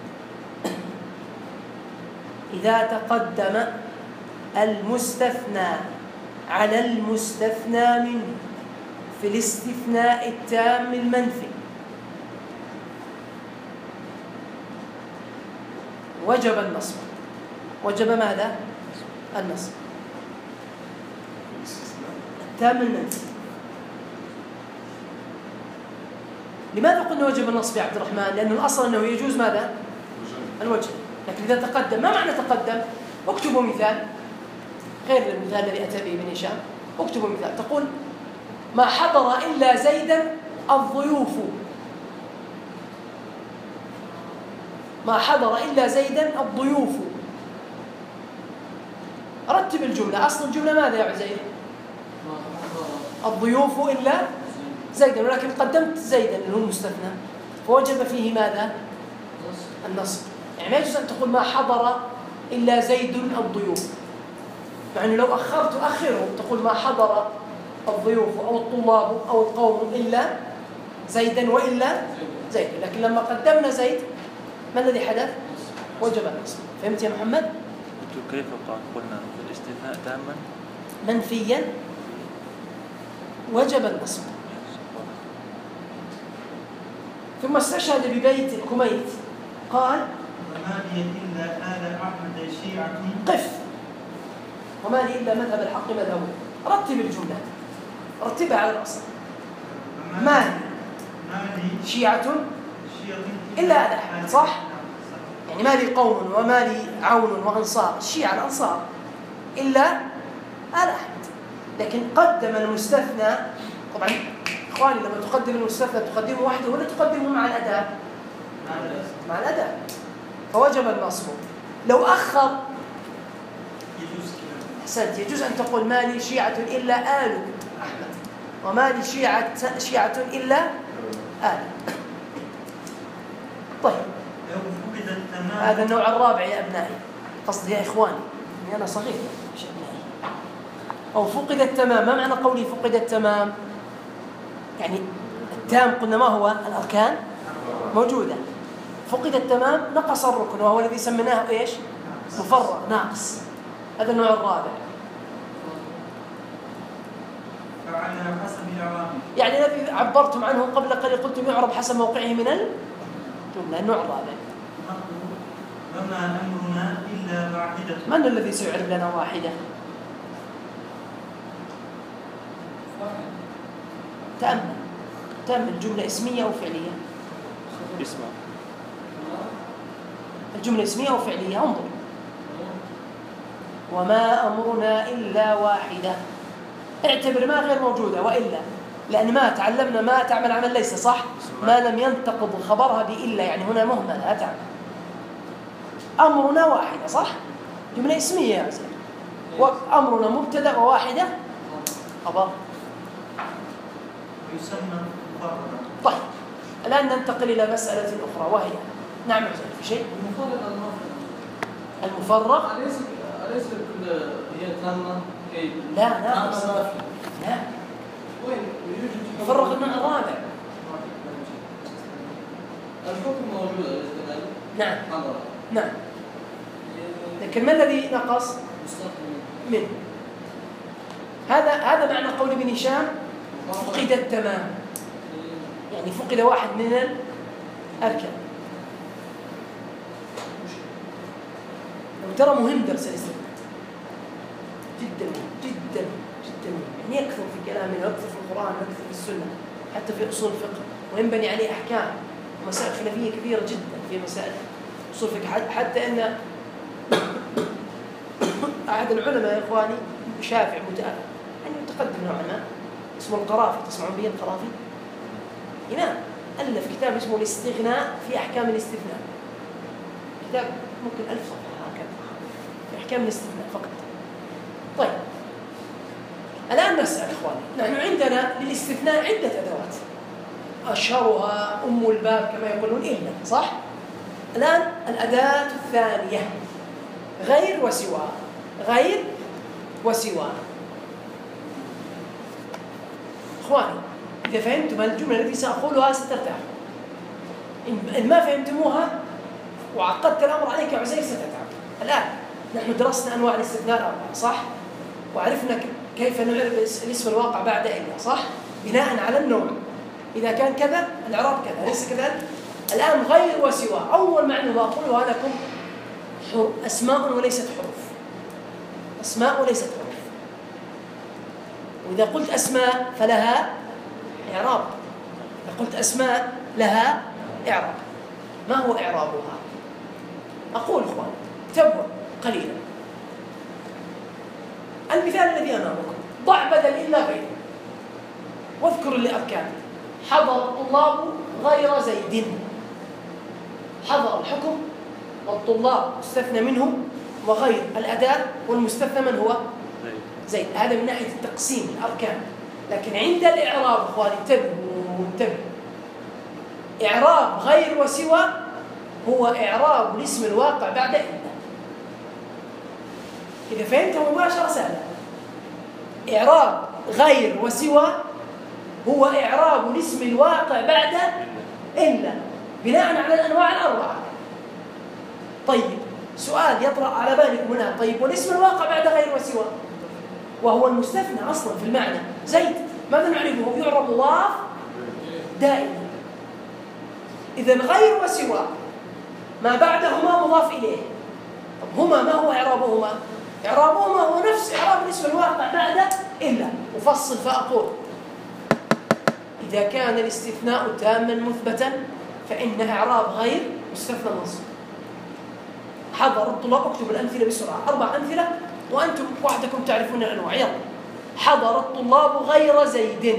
A: إذا تقدم المستثنى على المستثنى منه في الاستثناء التام المنفي، وجب النصب. وجب ماذا؟ النصب التام المنفي. لماذا قلنا وجب النصب يا عبد الرحمن؟ لأن الأصل أنه يجوز ماذا؟ الوجه. لكن إذا تقدم، ما معنى تقدم؟ اكتبوا مثال غير المثال الذي أتى به ابن هشام. اكتبوا مثال، تقول: ما حضر إلا زيدا الضيوف. ما حضر إلا زيدا الضيوف. رتب الجملة. أصل الجملة ماذا يا عزيز؟ الضيوف إلا زيدا، ولكن قدمت زيدا اللي هو المستثنى، فوجب فيه ماذا؟ النصب. يعني ما يجوز أن تقول ما حضر إلا زيد الضيوف، مع أنه لو أخره تقول ما حضر الضيوف أو الطلاب أو القوم إلا زيدا وإلا زيد. لكن لما قدمنا زيد ما الذي حدث؟ وجب النصب. فهمت يا محمد؟
E: كيف قلنا في الاستثناء تاما
A: منفيا وجب النصب. ثم استشهد ببيت الكميت قال:
C: وما لي إلا آل أحمد شيعة.
A: قف. وما لي إلا مذهب الحق مذهبه. رتب الجملة، رتبها على الأصل. ما لي شيعة إلا آل أحمد، صح؟ يعني ما لي قوم وما لي عون وأنصار، الشيعة الأنصار، إلا آل أحمد. لكن قدم المستثنى. طبعا إخواني لما تقدم المستثنى تقدمه وحده ولا تقدمه مع الأداء؟ مع الأداء، فوجب النصب. لو أخر أحسنت، يجوز أن تقول ما لي شيعة إلا آل أحمد، وما لي شيعة إلا آل. طيب، هذا النوع الرابع يا أبنائي، قصدي يا إخواني يعني أنا صغير مش أبنائي. أو فقد التمام. ما معنى قولي فقد التمام؟ يعني التام قلنا ما هو؟ الأركان موجودة. فقد التمام نقص الركن، وهو الذي سميناه إيش؟ مفرغ ناقص. هذا النوع الرابع.
C: فعلى حسب العوامل،
A: يعني الذي عبرتم عنه قبل قليل قلتم يعرب حسب موقعه من الجملة. النوع الرابع
C: وما أمرنا إلا واحدة.
A: من الذي سيعرب لنا واحدة؟ تأمل جملة اسمية أو فعلية؟
E: اسمع.
A: الجملة اسمية أو فعلية؟ انظر. وما أمرنا إلا واحدة، اعتبر ما غير موجودة وإلا، لأن ما تعلمنا ما تعمل عمل ليس، صح؟ ما لم ينتقض خبرها بإلا، يعني هنا مهمل لا تعمل. أمرنا واحدة، صح؟ جملة اسمية يا عزيز. وأمرنا مبتدأ وواحدة خبر.
C: يسمى مفردا.
A: طيب الآن ننتقل إلى مسألة أخرى وهي، نعم عزيز في شيء؟ المفرغ
B: أليس كل هي تامة؟
A: لا ناقص. لا
B: وين يوجد
A: فرغ المعنى الرابع.
B: الحكم موجود أليس كذلك؟
A: نعم
B: حضر.
A: نعم، لكن ما الذي نقص منه؟ هذا معنى قول ابن هشام فقد التمام، يعني فقد واحد من الأركان. لو ترى مهم درس الاستثناء جدا جدا جدا، يعني يكثر في كلامنا ويكثر في القرآن ويكثر في السنة حتى في أصول الفقه، وينبني عليه أحكام ومسائل خلافية كبيرة جدا في مسائل أصول الفقه، حتى أن أحد العلماء يا إخواني شافعي متأخر يعني متقدم نوعا ما اسمه القرافي، تسمعون به القرافي؟ إمام ألف كتاب اسمه الاستغناء في أحكام الاستثناء، كتاب ممكن 1000 صفحة هكذا في أحكام الاستثناء فقط. طيب الآن نسأل إخواني، نحن عندنا للاستثناء عدة أدوات أشهرها أم الباب كما يقولون إلا، صح؟ الآن الأداة الثانية غير وسوى. غير وسوى إخواني، إذا فهمتم الجملة التي سأقولها سترتاح، إن ما فهمتموها وعقدت الأمر عليك يا عزيز ستتعب. الآن نحن درسنا أنواع الاستثناء الأربعة، صح؟ وعرفنا كيف نعرف الاسم الواقع بعد إلا، صح؟ بناء على النوع، إذا كان كذا الإعراب كذا، ليس كذلك؟ الآن غير وسوى، أول معلومة أقولها لكم أسماء وليست حروف، أسماء وليست حروف. وإذا قلت أسماء فلها إعراب، إذا قلت أسماء لها إعراب. ما هو إعرابها؟ أقول إخوان تبوا قليلا. المثال الذي أمامكم، ضع بدل إلا غير واذكر لأركانه. حضر الطلاب غير زيد، حضر الحكم والطلاب مستثنى منه وغير الأداة والمستثنى من هو؟ زيد. هذا من ناحية التقسيم الأركان. لكن عند الإعراب إخواني انتبهوا، إعراب غير وسوى هو إعراب الاسم الواقع بعد إلا. إذا فهمت مباشرة سهلة. إعراب غير وسوى هو إعراب الاسم الواقع بعد إلا بناء على الأنواع الأربعة. طيب سؤال يطرأ على بالكم هنا، طيب والاسم الواقع بعد غير وسوى وهو المستثنى أصلا في المعنى زيد، ماذا نعرفه؟ يعرب مضاف دائما. إذا غير وسوى ما بعدهما مضاف إليه. طب هما ما هو إعرابهما؟ إعرابهما هو نفس إعراب الاسم الواقع بعد إلا. أفصل فأقول إذا كان الاستثناء تاما مثبتا فإن إعراب غير مستثنى منصوب. حضر الطلاب، اكتب الأمثلة بسرعة، 4 أمثلة وأنتم وحدكم تعرفون الأنواع. يلا. حضر الطلاب غير زيد،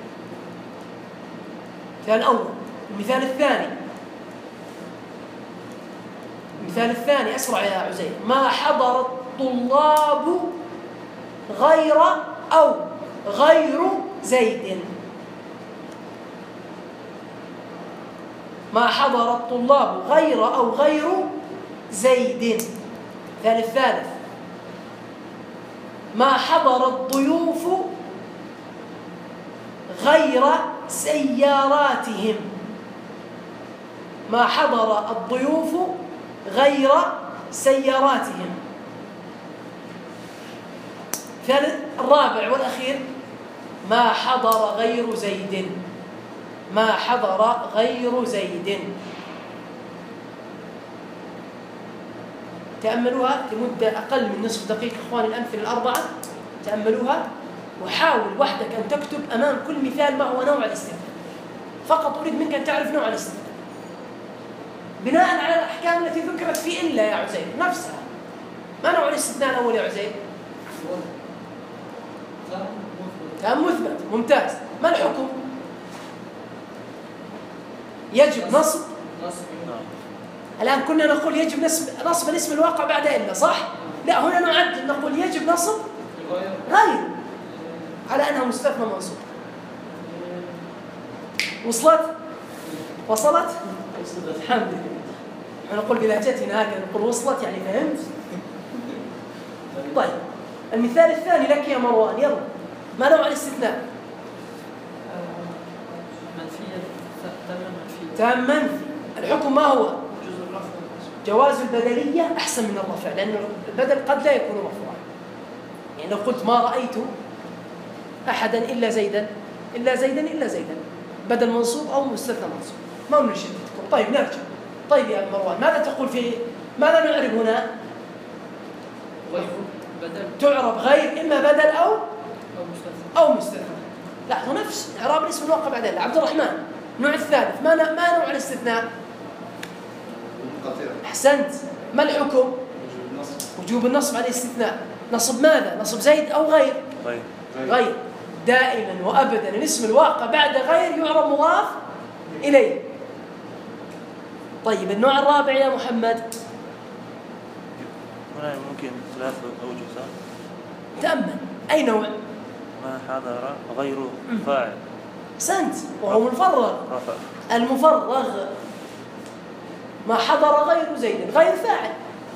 A: المثال الأول. المثال الثاني، المثال الثاني أسرع يا عزيز. ما حضر الطلاب غير أو غير زيد. ما حضر الطلاب غير أو غير زيد. المثال الثالث. ما حضر الضيوف غير سياراتهم. ما حضر الضيوف غير سياراتهم. المثال الرابع والأخير. ما حضر غير زيد. ما حضر غير زيد. تأملوها لمدة أقل من نصف دقيقة إخواني الأمثلة الأربعة، تأملوها وحاول وحدك أن تكتب أمام كل مثال ما هو نوع الاستثناء. فقط أريد منك أن تعرف نوع الاستثناء بناء على الأحكام التي ذكرت في إلا يا عزير نفسها. ما نوع الاستثناء الأول يا عزير؟ تام مثبت. ممتاز. ما الحكم؟ يجب نصب. الآن كنا نقول يجب نصب الاسم الواقع بعد إلا، صح؟ لا، هنا نعدل نقول يجب نصب غير على أنها مستثنى منصوب. وصلت؟ وصلت؟ الحمد لله. نقول بلهجتنا هكذا، نقول وصلت يعني فهمت. طيب المثال الثاني لك يا مروان، يلا. ما نوع الاستثناء؟
B: منفية.
A: تام منفي. الحكم ما هو؟ جواز البدلية أحسن من الرفع، لأن البدل قد لا يكون مرفوعا. يعني لو قلت ما رأيت أحدا إلا زيدا إلا زيدا إلا زيدا، بدل منصوب أو مستثنى منصوب، ما نشددكم. طيب نرجع. طيب يا مروان، ماذا تقول في ماذا نعرب هنا؟
B: بدل.
A: تعرب غير إما بدل أو مستثنى. لا، هو نفس إعراب الاسم الواقع بعد إلا. عبد الرحمن، النوع الثالث ما نوع الاستثناء؟ أحسنت. ما الحكم؟ وجوب النصب على الاستثناء. نصب ماذا؟ نصب زيد أو غير؟ غير. دائما وأبدا الاسم الواقع بعد غير يعرب مضاف إليه. طيب النوع الرابع يا محمد.
E: هنا ممكن 3 أوجه صح؟
A: تأمل. أي نوع؟
E: ما حضر غير فاعل.
A: أحسنت. وهو مفرغ.
E: رفع.
A: المفرغ ما حضر غير زيد غير فاعل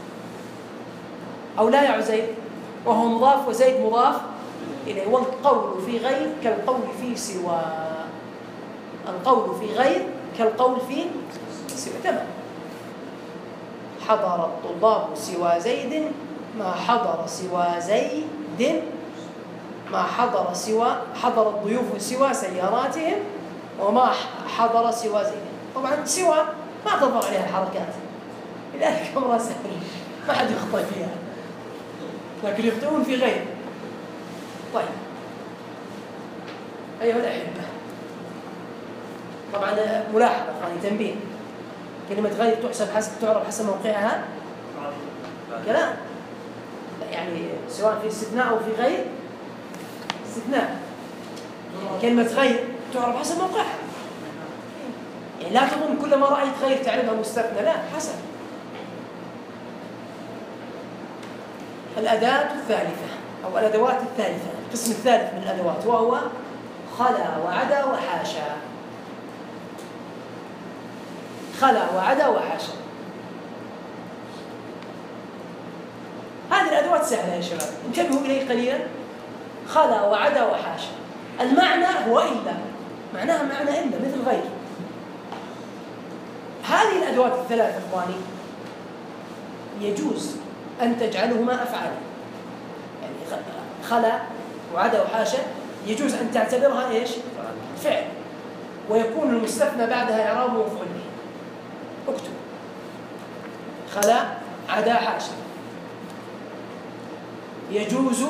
A: أو لا يا عزيز، وهو مضاف وزيد مضاف إليه. والقول في غير كالقول في سوى. القول في غير كالقول في سوى. تمام. حضر الطلاب سوى زيد ما حضر سوى زيد، ما حضر الضيوف سوى سياراتهم وما حضر سوى زيد. طبعا سوى ما تظهر عليها الحركات، لذلك أمرها سهل ما حد يخطئ فيها، لكن يخطئون في غير. طيب أيها الأحبة، طبعا ملاحظة يعني تنبيه، كلمة غير تعرف حسب موقعها كلام، يعني سواء في استثناء أو في غير استثناء. كلمة غير تعرف حسب موقعها، يعني لا تظن كل ما رأيت غير تعرفها مستثنى، لا، حسب. الأداة الثالثة أو الأدوات الثالثة، القسم الثالث من الأدوات، وهو خلا وعدا وحاشا. خلا وعدا وحاشا، هذه الأدوات سهلة يا شباب، انتبهوا إليه قليلا. خلا وعدا وحاشا، المعنى هو إلا، معناها معنى إلا مثل غير. هذه الأدوات الثلاث إخواني يجوز أن تجعلهما أفعالا، يعني خلا وعدا وحاشا يجوز أن تعتبرها إيش؟ فعل، ويكون المستثنى بعدها إعراب مفعول به. اكتب خلا عدا حاشا، يجوز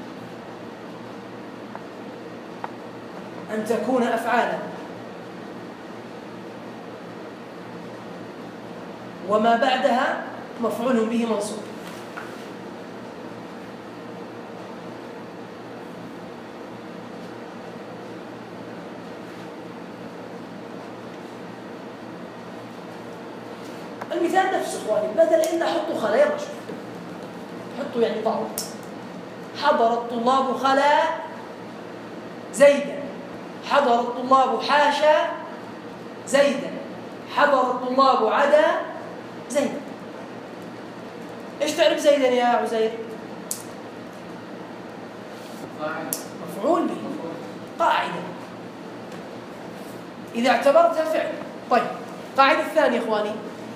A: أن تكون أفعالا، وما بعدها مفعول به منصوب. المثال نفسه اخواني، بدل إلا حطوا خلا، يلا شوف حطوا يعني ضعوا. حضر الطلاب خلا زيدا، حضر الطلاب حاشا زيدا، حضر الطلاب عدا زيدا. ايش تعرف زيدا يا عزير؟ مفعول به، قاعدة إذا اعتبرتها فعل. طيب القاعدة الثانية اخواني،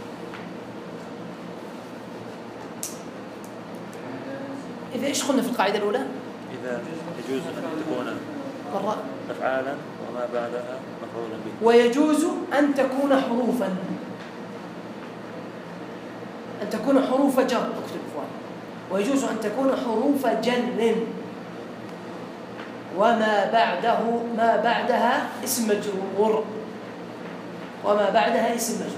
A: إذا إيش قلنا في القاعدة الأولى؟
E: إذا يجوز أن تكون أفعالا وما بعدها مفعول به،
A: ويجوز أن تكون حروفا. أن تكون حروف جر، اكتب إخوان، ويجوز أن تكون حروف جر ما بعدها اسم مجرور، وما بعدها اسم مجرور.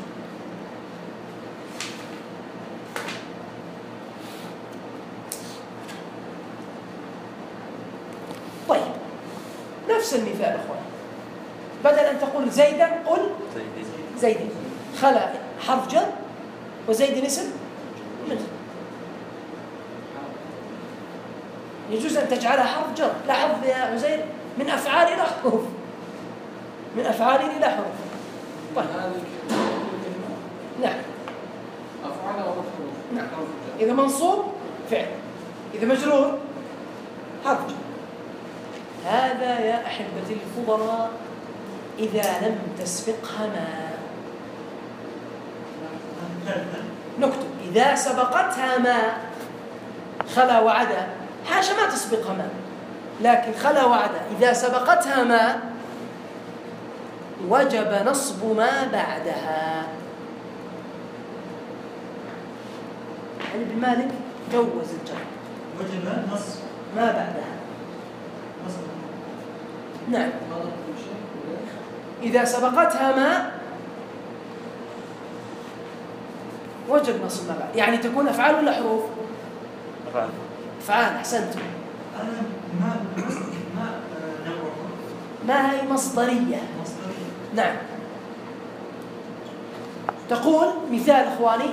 A: طيب نفس المثال اخوان، بدل ان تقول زيدا قل زيد، خلا حرف جر وزيد اسم مجرور. يجوز ان تجعلها حرف جر. لاحظ يا عزير، من افعال الى حروف، من افعال الى حروف. طيب
B: هذه الكلمة
A: نعم
B: أفعال أو حروف؟
A: نعم.
B: حرف جر.
A: اذا منصوب فعل، اذا مجرور حرف جر. هذا يا أحبتي الفضلاء إذا لم تسبقها ما. نكتب إذا سبقتها ما، خلا وعدا، حاشا ما تسبقها ما، لكن خلا وعدا إذا سبقتها ما وجب نصب ما بعدها. يعني ابن مالك جوز الجر،
C: وجب نصب
A: ما بعدها.
C: نصب.
A: نعم،
B: ما ضبط شيء.
A: إذا سبقتها ما وجب نصب ما بعد. يعني تكون أفعال ولا حروف؟
E: أفعال.
A: أفعال، أحسنتم.
C: أنا ما نوع
A: ما هي مصدرية.
C: مصدرية.
A: نعم. تقول مثال إخواني: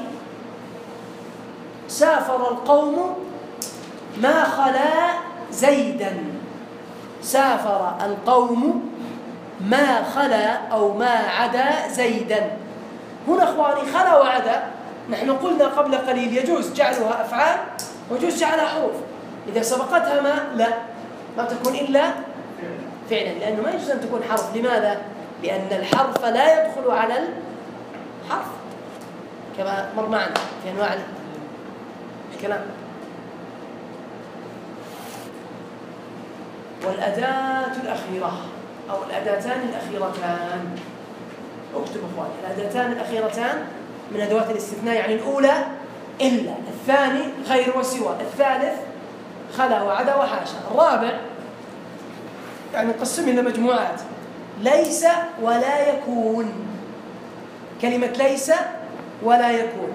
A: سافر القوم ما خلا زيدا. سافر القوم ما خلا أو ما عدا زيدا. هنا إخواني خلا وعدا، نحن قلنا قبل قليل يجوز جعلها أفعال ويجوز جعلها حروف. إذا سبقتها ما ما تكون إلا فعلا، لأنه ما يجوز أن تكون حرف. لماذا؟ لأن الحرف لا يدخل على الحرف كما مر معنا في أنواع الكلام. والأداة الأخيرة أو الأداتان الأخيرتان، اكتب إخواني، الأداتان الأخيرتان من أدوات الاستثناء. يعني الأولى إلا، الثاني غير وسوى، الثالث خلا وعدا وحاشا، الرابع يعني نقسم إلى مجموعات: ليس ولا يكون. كلمة ليس ولا يكون.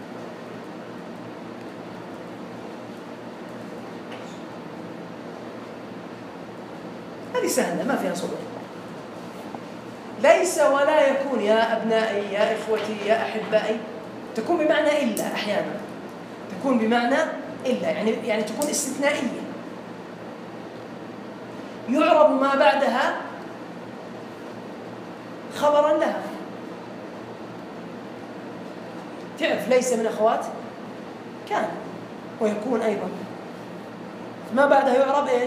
A: هذه سهلة ما فيها صعوبة. ليس ولا يكون يا أبنائي يا إخوتي يا أحبائي تكون بمعنى إلا، أحيانا تكون بمعنى إلا، يعني تكون استثنائية، يعرب ما بعدها خبرا لها. تعرف ليس من أخوات كان ويكون أيضا، ما بعدها يعرب إيش؟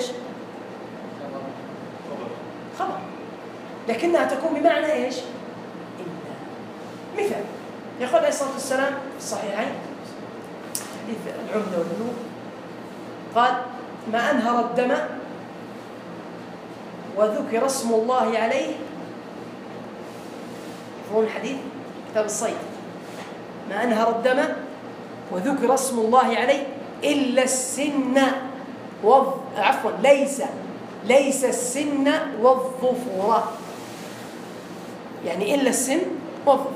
A: خبر، لكنها تكون بمعنى إيش؟ إلا. مثال يقول عليه الصلاة والسلام في الصحيحين حديث العمدة والبنوك، قال: ما أنهر الدم وذكر اسم الله عليه. يفهمون الحديث؟ كتاب الصيد: ما أنهر الدم وذكر اسم الله عليه إلا السن عفوا ليس السن والظفر، يعني إلا السن والظفر.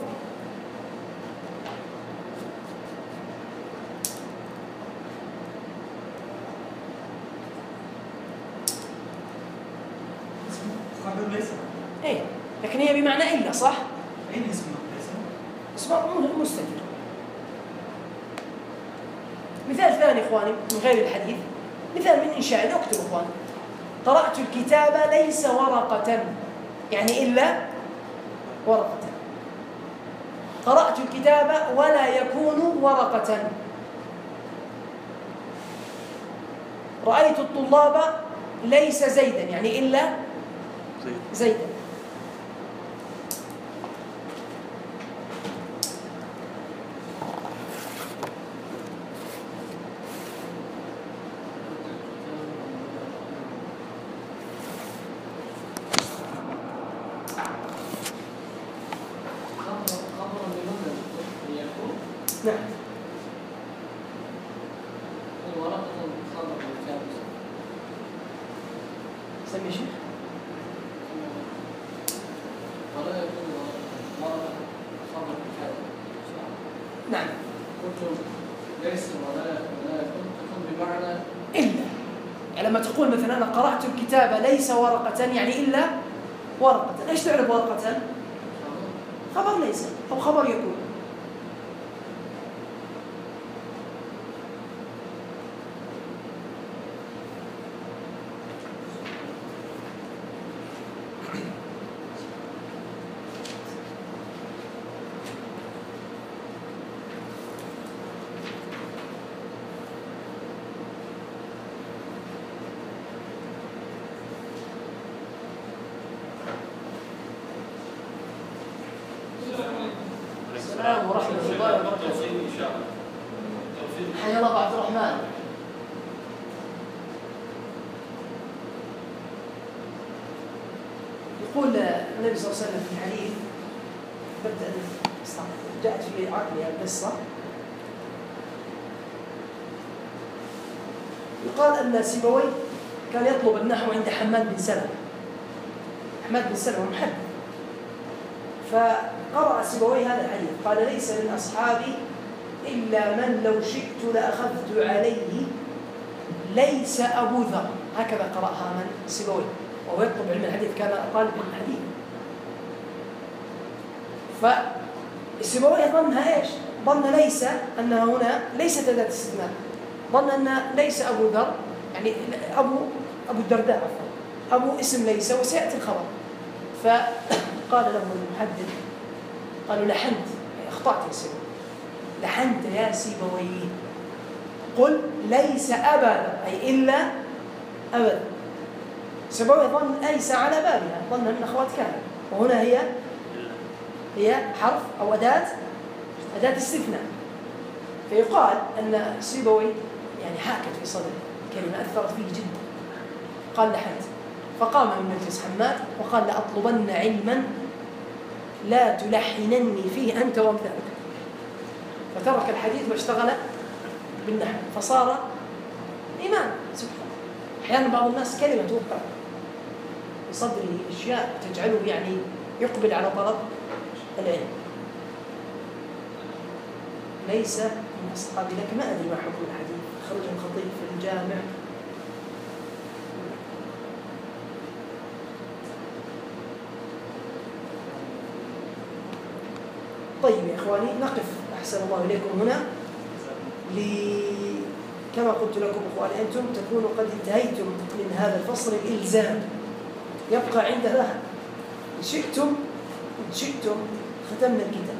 C: خبر ليس.
A: إيه، لكن هي بمعنى إلا، صح؟
C: أين اسمه ليس؟
A: اسمه مستتر. مثال ثاني إخواني من غير الحديث، مثال من إنشاء. اكتب إخواني: قرأت الكتاب ليس ورقة، يعني إلا ورقة. قرأت الكتاب ولا يكون ورقة. رأيت الطلاب ليس زيدا، يعني إلا زيدا. نعم. سمي شيخ.
B: ولا يكون ورقة خبر كتابة.
A: نعم.
B: قلت ليس ولا يكون تكون بمعنى
A: إلا، يعني لما تقول مثلا أنا قرأت الكتاب ليس ورقة يعني إلا ورقة، إيش تعرف ورقة؟ خبر ليس أو خبر يكون. السلام ورحمة الله وبركاته. حيا الله أبو عبد الرحمن. يقول النبي صلى الله عليه وسلم في الحديث جاءت في عقلي القصة، يقال أن سيبويه كان يطلب النحو عند حماد بن سلمة. حماد بن سلمة محدث، فقرأ سيبويه هذا الحديث قال ليس من أصحابي إلا من لو شئت لأخذت عليه ليس أبو ذر. هكذا قرأها من سيبويه وهو يطلب علم الحديث، كان طالب الحديث. فسيبويه ظنها إيش؟ ظن ليس أنها هنا ليست أداة استثناء، ظن أن ليس أبو ذر يعني أبو الدرداء، أبو اسم ليس وسيأتي الخبر. فقال له المحدث، قالوا لحنت، أخطأت يا سيبويه، لحنت يا سيبويه، قل ليس أبدا أي إلا أبدا. سيبويه ظن ليس على بابها، ظنها من أخوات كان، وهنا هي حرف أو أداة استثناء. فيقال أن سيبويه يعني حاكت في صدره كلمة أثرت فيه جدا، قال لحنت. فقام من مجلس حماد وقال لأطلبن علما لا تلحنني فيه أنت وامثالك، فترك الحديث واشتغل بالنحو فصار إمام. سبحان الله، أحيانا بعض الناس كلمة توقع في صدره أشياء تجعله يعني يقبل على طلب العلم. ليس من أصحابي لك، ما أدري ما حكم الحديث، خرج الخطيب في الجامع. طيب يا إخواني، نقف أحسن الله إليكم هنا كما قلت لكم إخواني، أنتم تكونوا قد انتهيتم من هذا الفصل الإلزام، يبقى عندنا إن شئتم ختمنا الكتاب،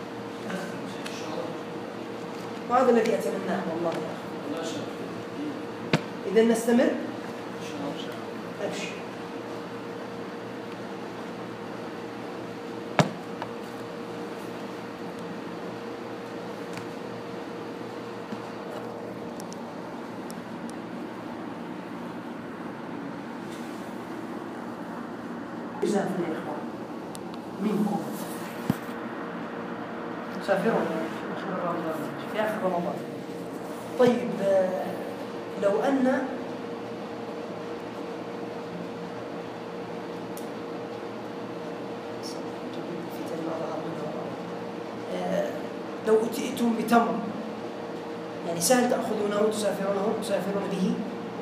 A: وهذا الذي أتمناه والله يا أخي. إذا نستمر أبشر. يسافر يا إخوان منكم، يسافرون في آخر رمضان. طيب لو أن لو أتيتم بتمر، يعني سهل تأخذونه تسافرون به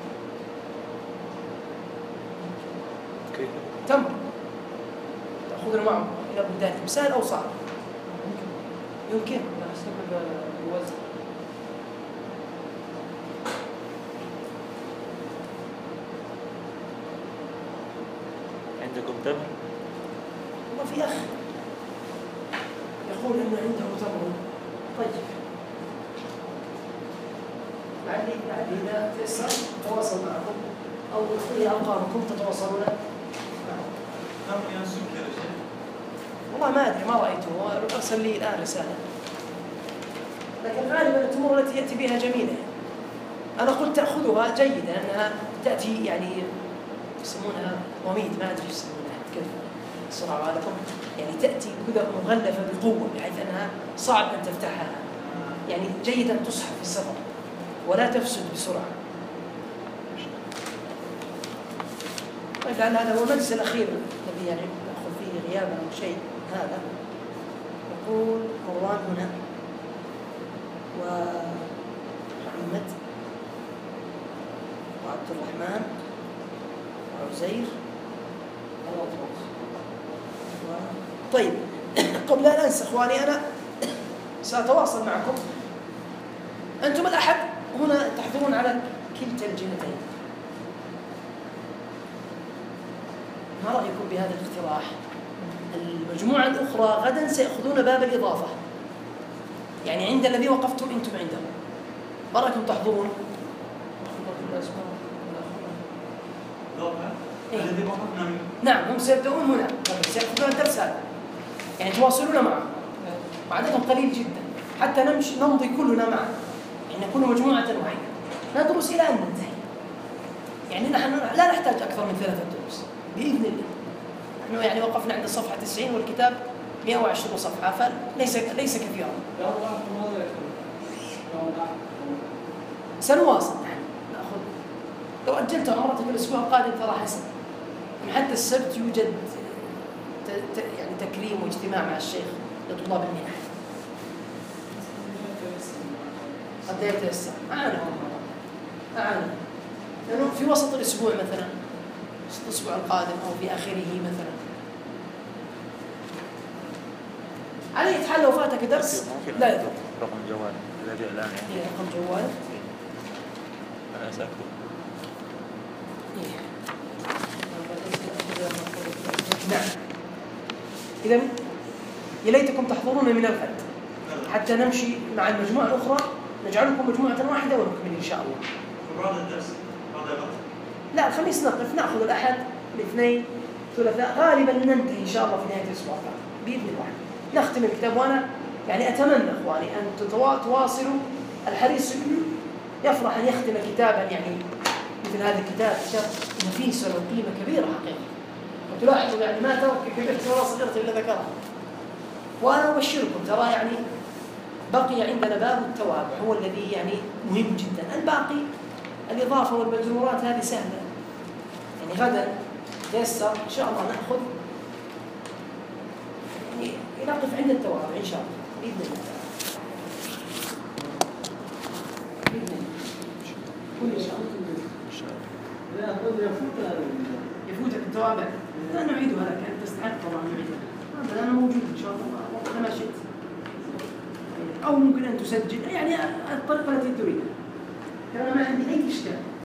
A: تمر، تأخذون معه إلى بلدانكم، سهل أو صعب؟ يمكن
B: حسب الوزن.
E: عندكم تمر؟
A: والله في أخ يقول أن عنده تمر. طيب لعلي إذا تيسر تواصل معكم أو إلى أقاربكم تتواصلون معهم.
C: تمر سكر يا شيخ؟
A: والله ما أدري، ما رأيته، أرسل لي الآن رسالة، لكن غالبا التمور التي يأتي بها جميلة. أنا قلت تأخذها جيدة لأنها تأتي يعني يسمونها وميد، ما أدري يسمونها كيف السرعة لكم، يعني تأتي كذا مغلفة بقوة بحيث أنها صعب أن تفتحها، يعني جيد أن تصحى في السفر ولا تفسد بسرعة. لعل هذا هو المجلس الأخير الذي يعني نأخذ فيه غيابا أو شيء هذا. يقول مروان هنا ومحمد وعبد الرحمن وعزير طيب قبل أن أنسى إخواني أنا سأتواصل معكم. أنتم الأحد هنا تحضرون على كلتا الجهتين، ما رأيكم بهذا الاقتراح؟ المجموعة الأخرى غدا سيأخذون باب الإضافة، يعني عند الذي وقفتم أنتم عنده، ما رأيكم تحضرون؟
C: الذي وقفنا
A: نعم هم سيبدأون هنا سيأخذون الدرس هذا، يعني تواصلون معه وعددهم قليل جدا حتى نمضي كلنا معا، يعني نكون مجموعة واحدة ندرس إلى أن ننتهي. يعني نحن لا نحتاج أكثر من 3 دروس بإذن الله. نحن يعني وقفنا عند الصفحة 90 والكتاب 120 صفحة، فليس كثيرا. سنواصل يعني نأخذ. لو أجلت عمرتك الأسبوع القادم ترى حسن، حتى السبت يوجد يعني تكريم واجتماع مع الشيخ لطلاب المنح. قد يتيسر أعانهم لأنه في وسط الأسبوع مثلا، وسط الأسبوع القادم أو في آخره مثلا. على أي حال لو فاتك درس لا يضر.
E: رقم جوال الذي الآن يعني
A: رقم جوال
E: أنا سأكتب.
A: نعم. إذا يا ليتكم تحضرون من الغد حتى نمشي مع المجموعة الأخرى، نجعلكم مجموعة واحدة ونكمل إن شاء الله.
C: بعد الدرس بعد الغد؟
A: لا الخميس نقف، نأخذ الأحد الاثنين ثلاثاء، غالبا ننتهي إن شاء الله في نهاية الأسبوع بإذن الله. نختم الكتاب، وأنا يعني أتمنى إخواني أن تواصلوا. الحريص يفرح أن يختم كتابا يعني مثل هذا الكتاب، كتاب نفيس وقيمة كبيرة حقيقة، وتلاحظوا يعني ما ترك كبيرة ولا صغيرة إلا ذكرها. وأنا أبشركم ترى يعني بقي عندنا باب التوابع هو الذي يعني مهم جدا، الباقي الإضافة والمجرورات هذه سهلة. يعني غدا يسر إن شاء الله نأخذ يعني نقف عند التوابع إن شاء الله بإذن الله تعالى. بإذن الله كل شيء يفوتك التوابع لا نعيدها لك، أنت تستحق طبعا نعيدها، هذا أنا موجود إن شاء الله وقت ما شئت، أو ممكن أن تسجل يعني الطريقة التي تريدها. أنا ما عندي أي إشكال.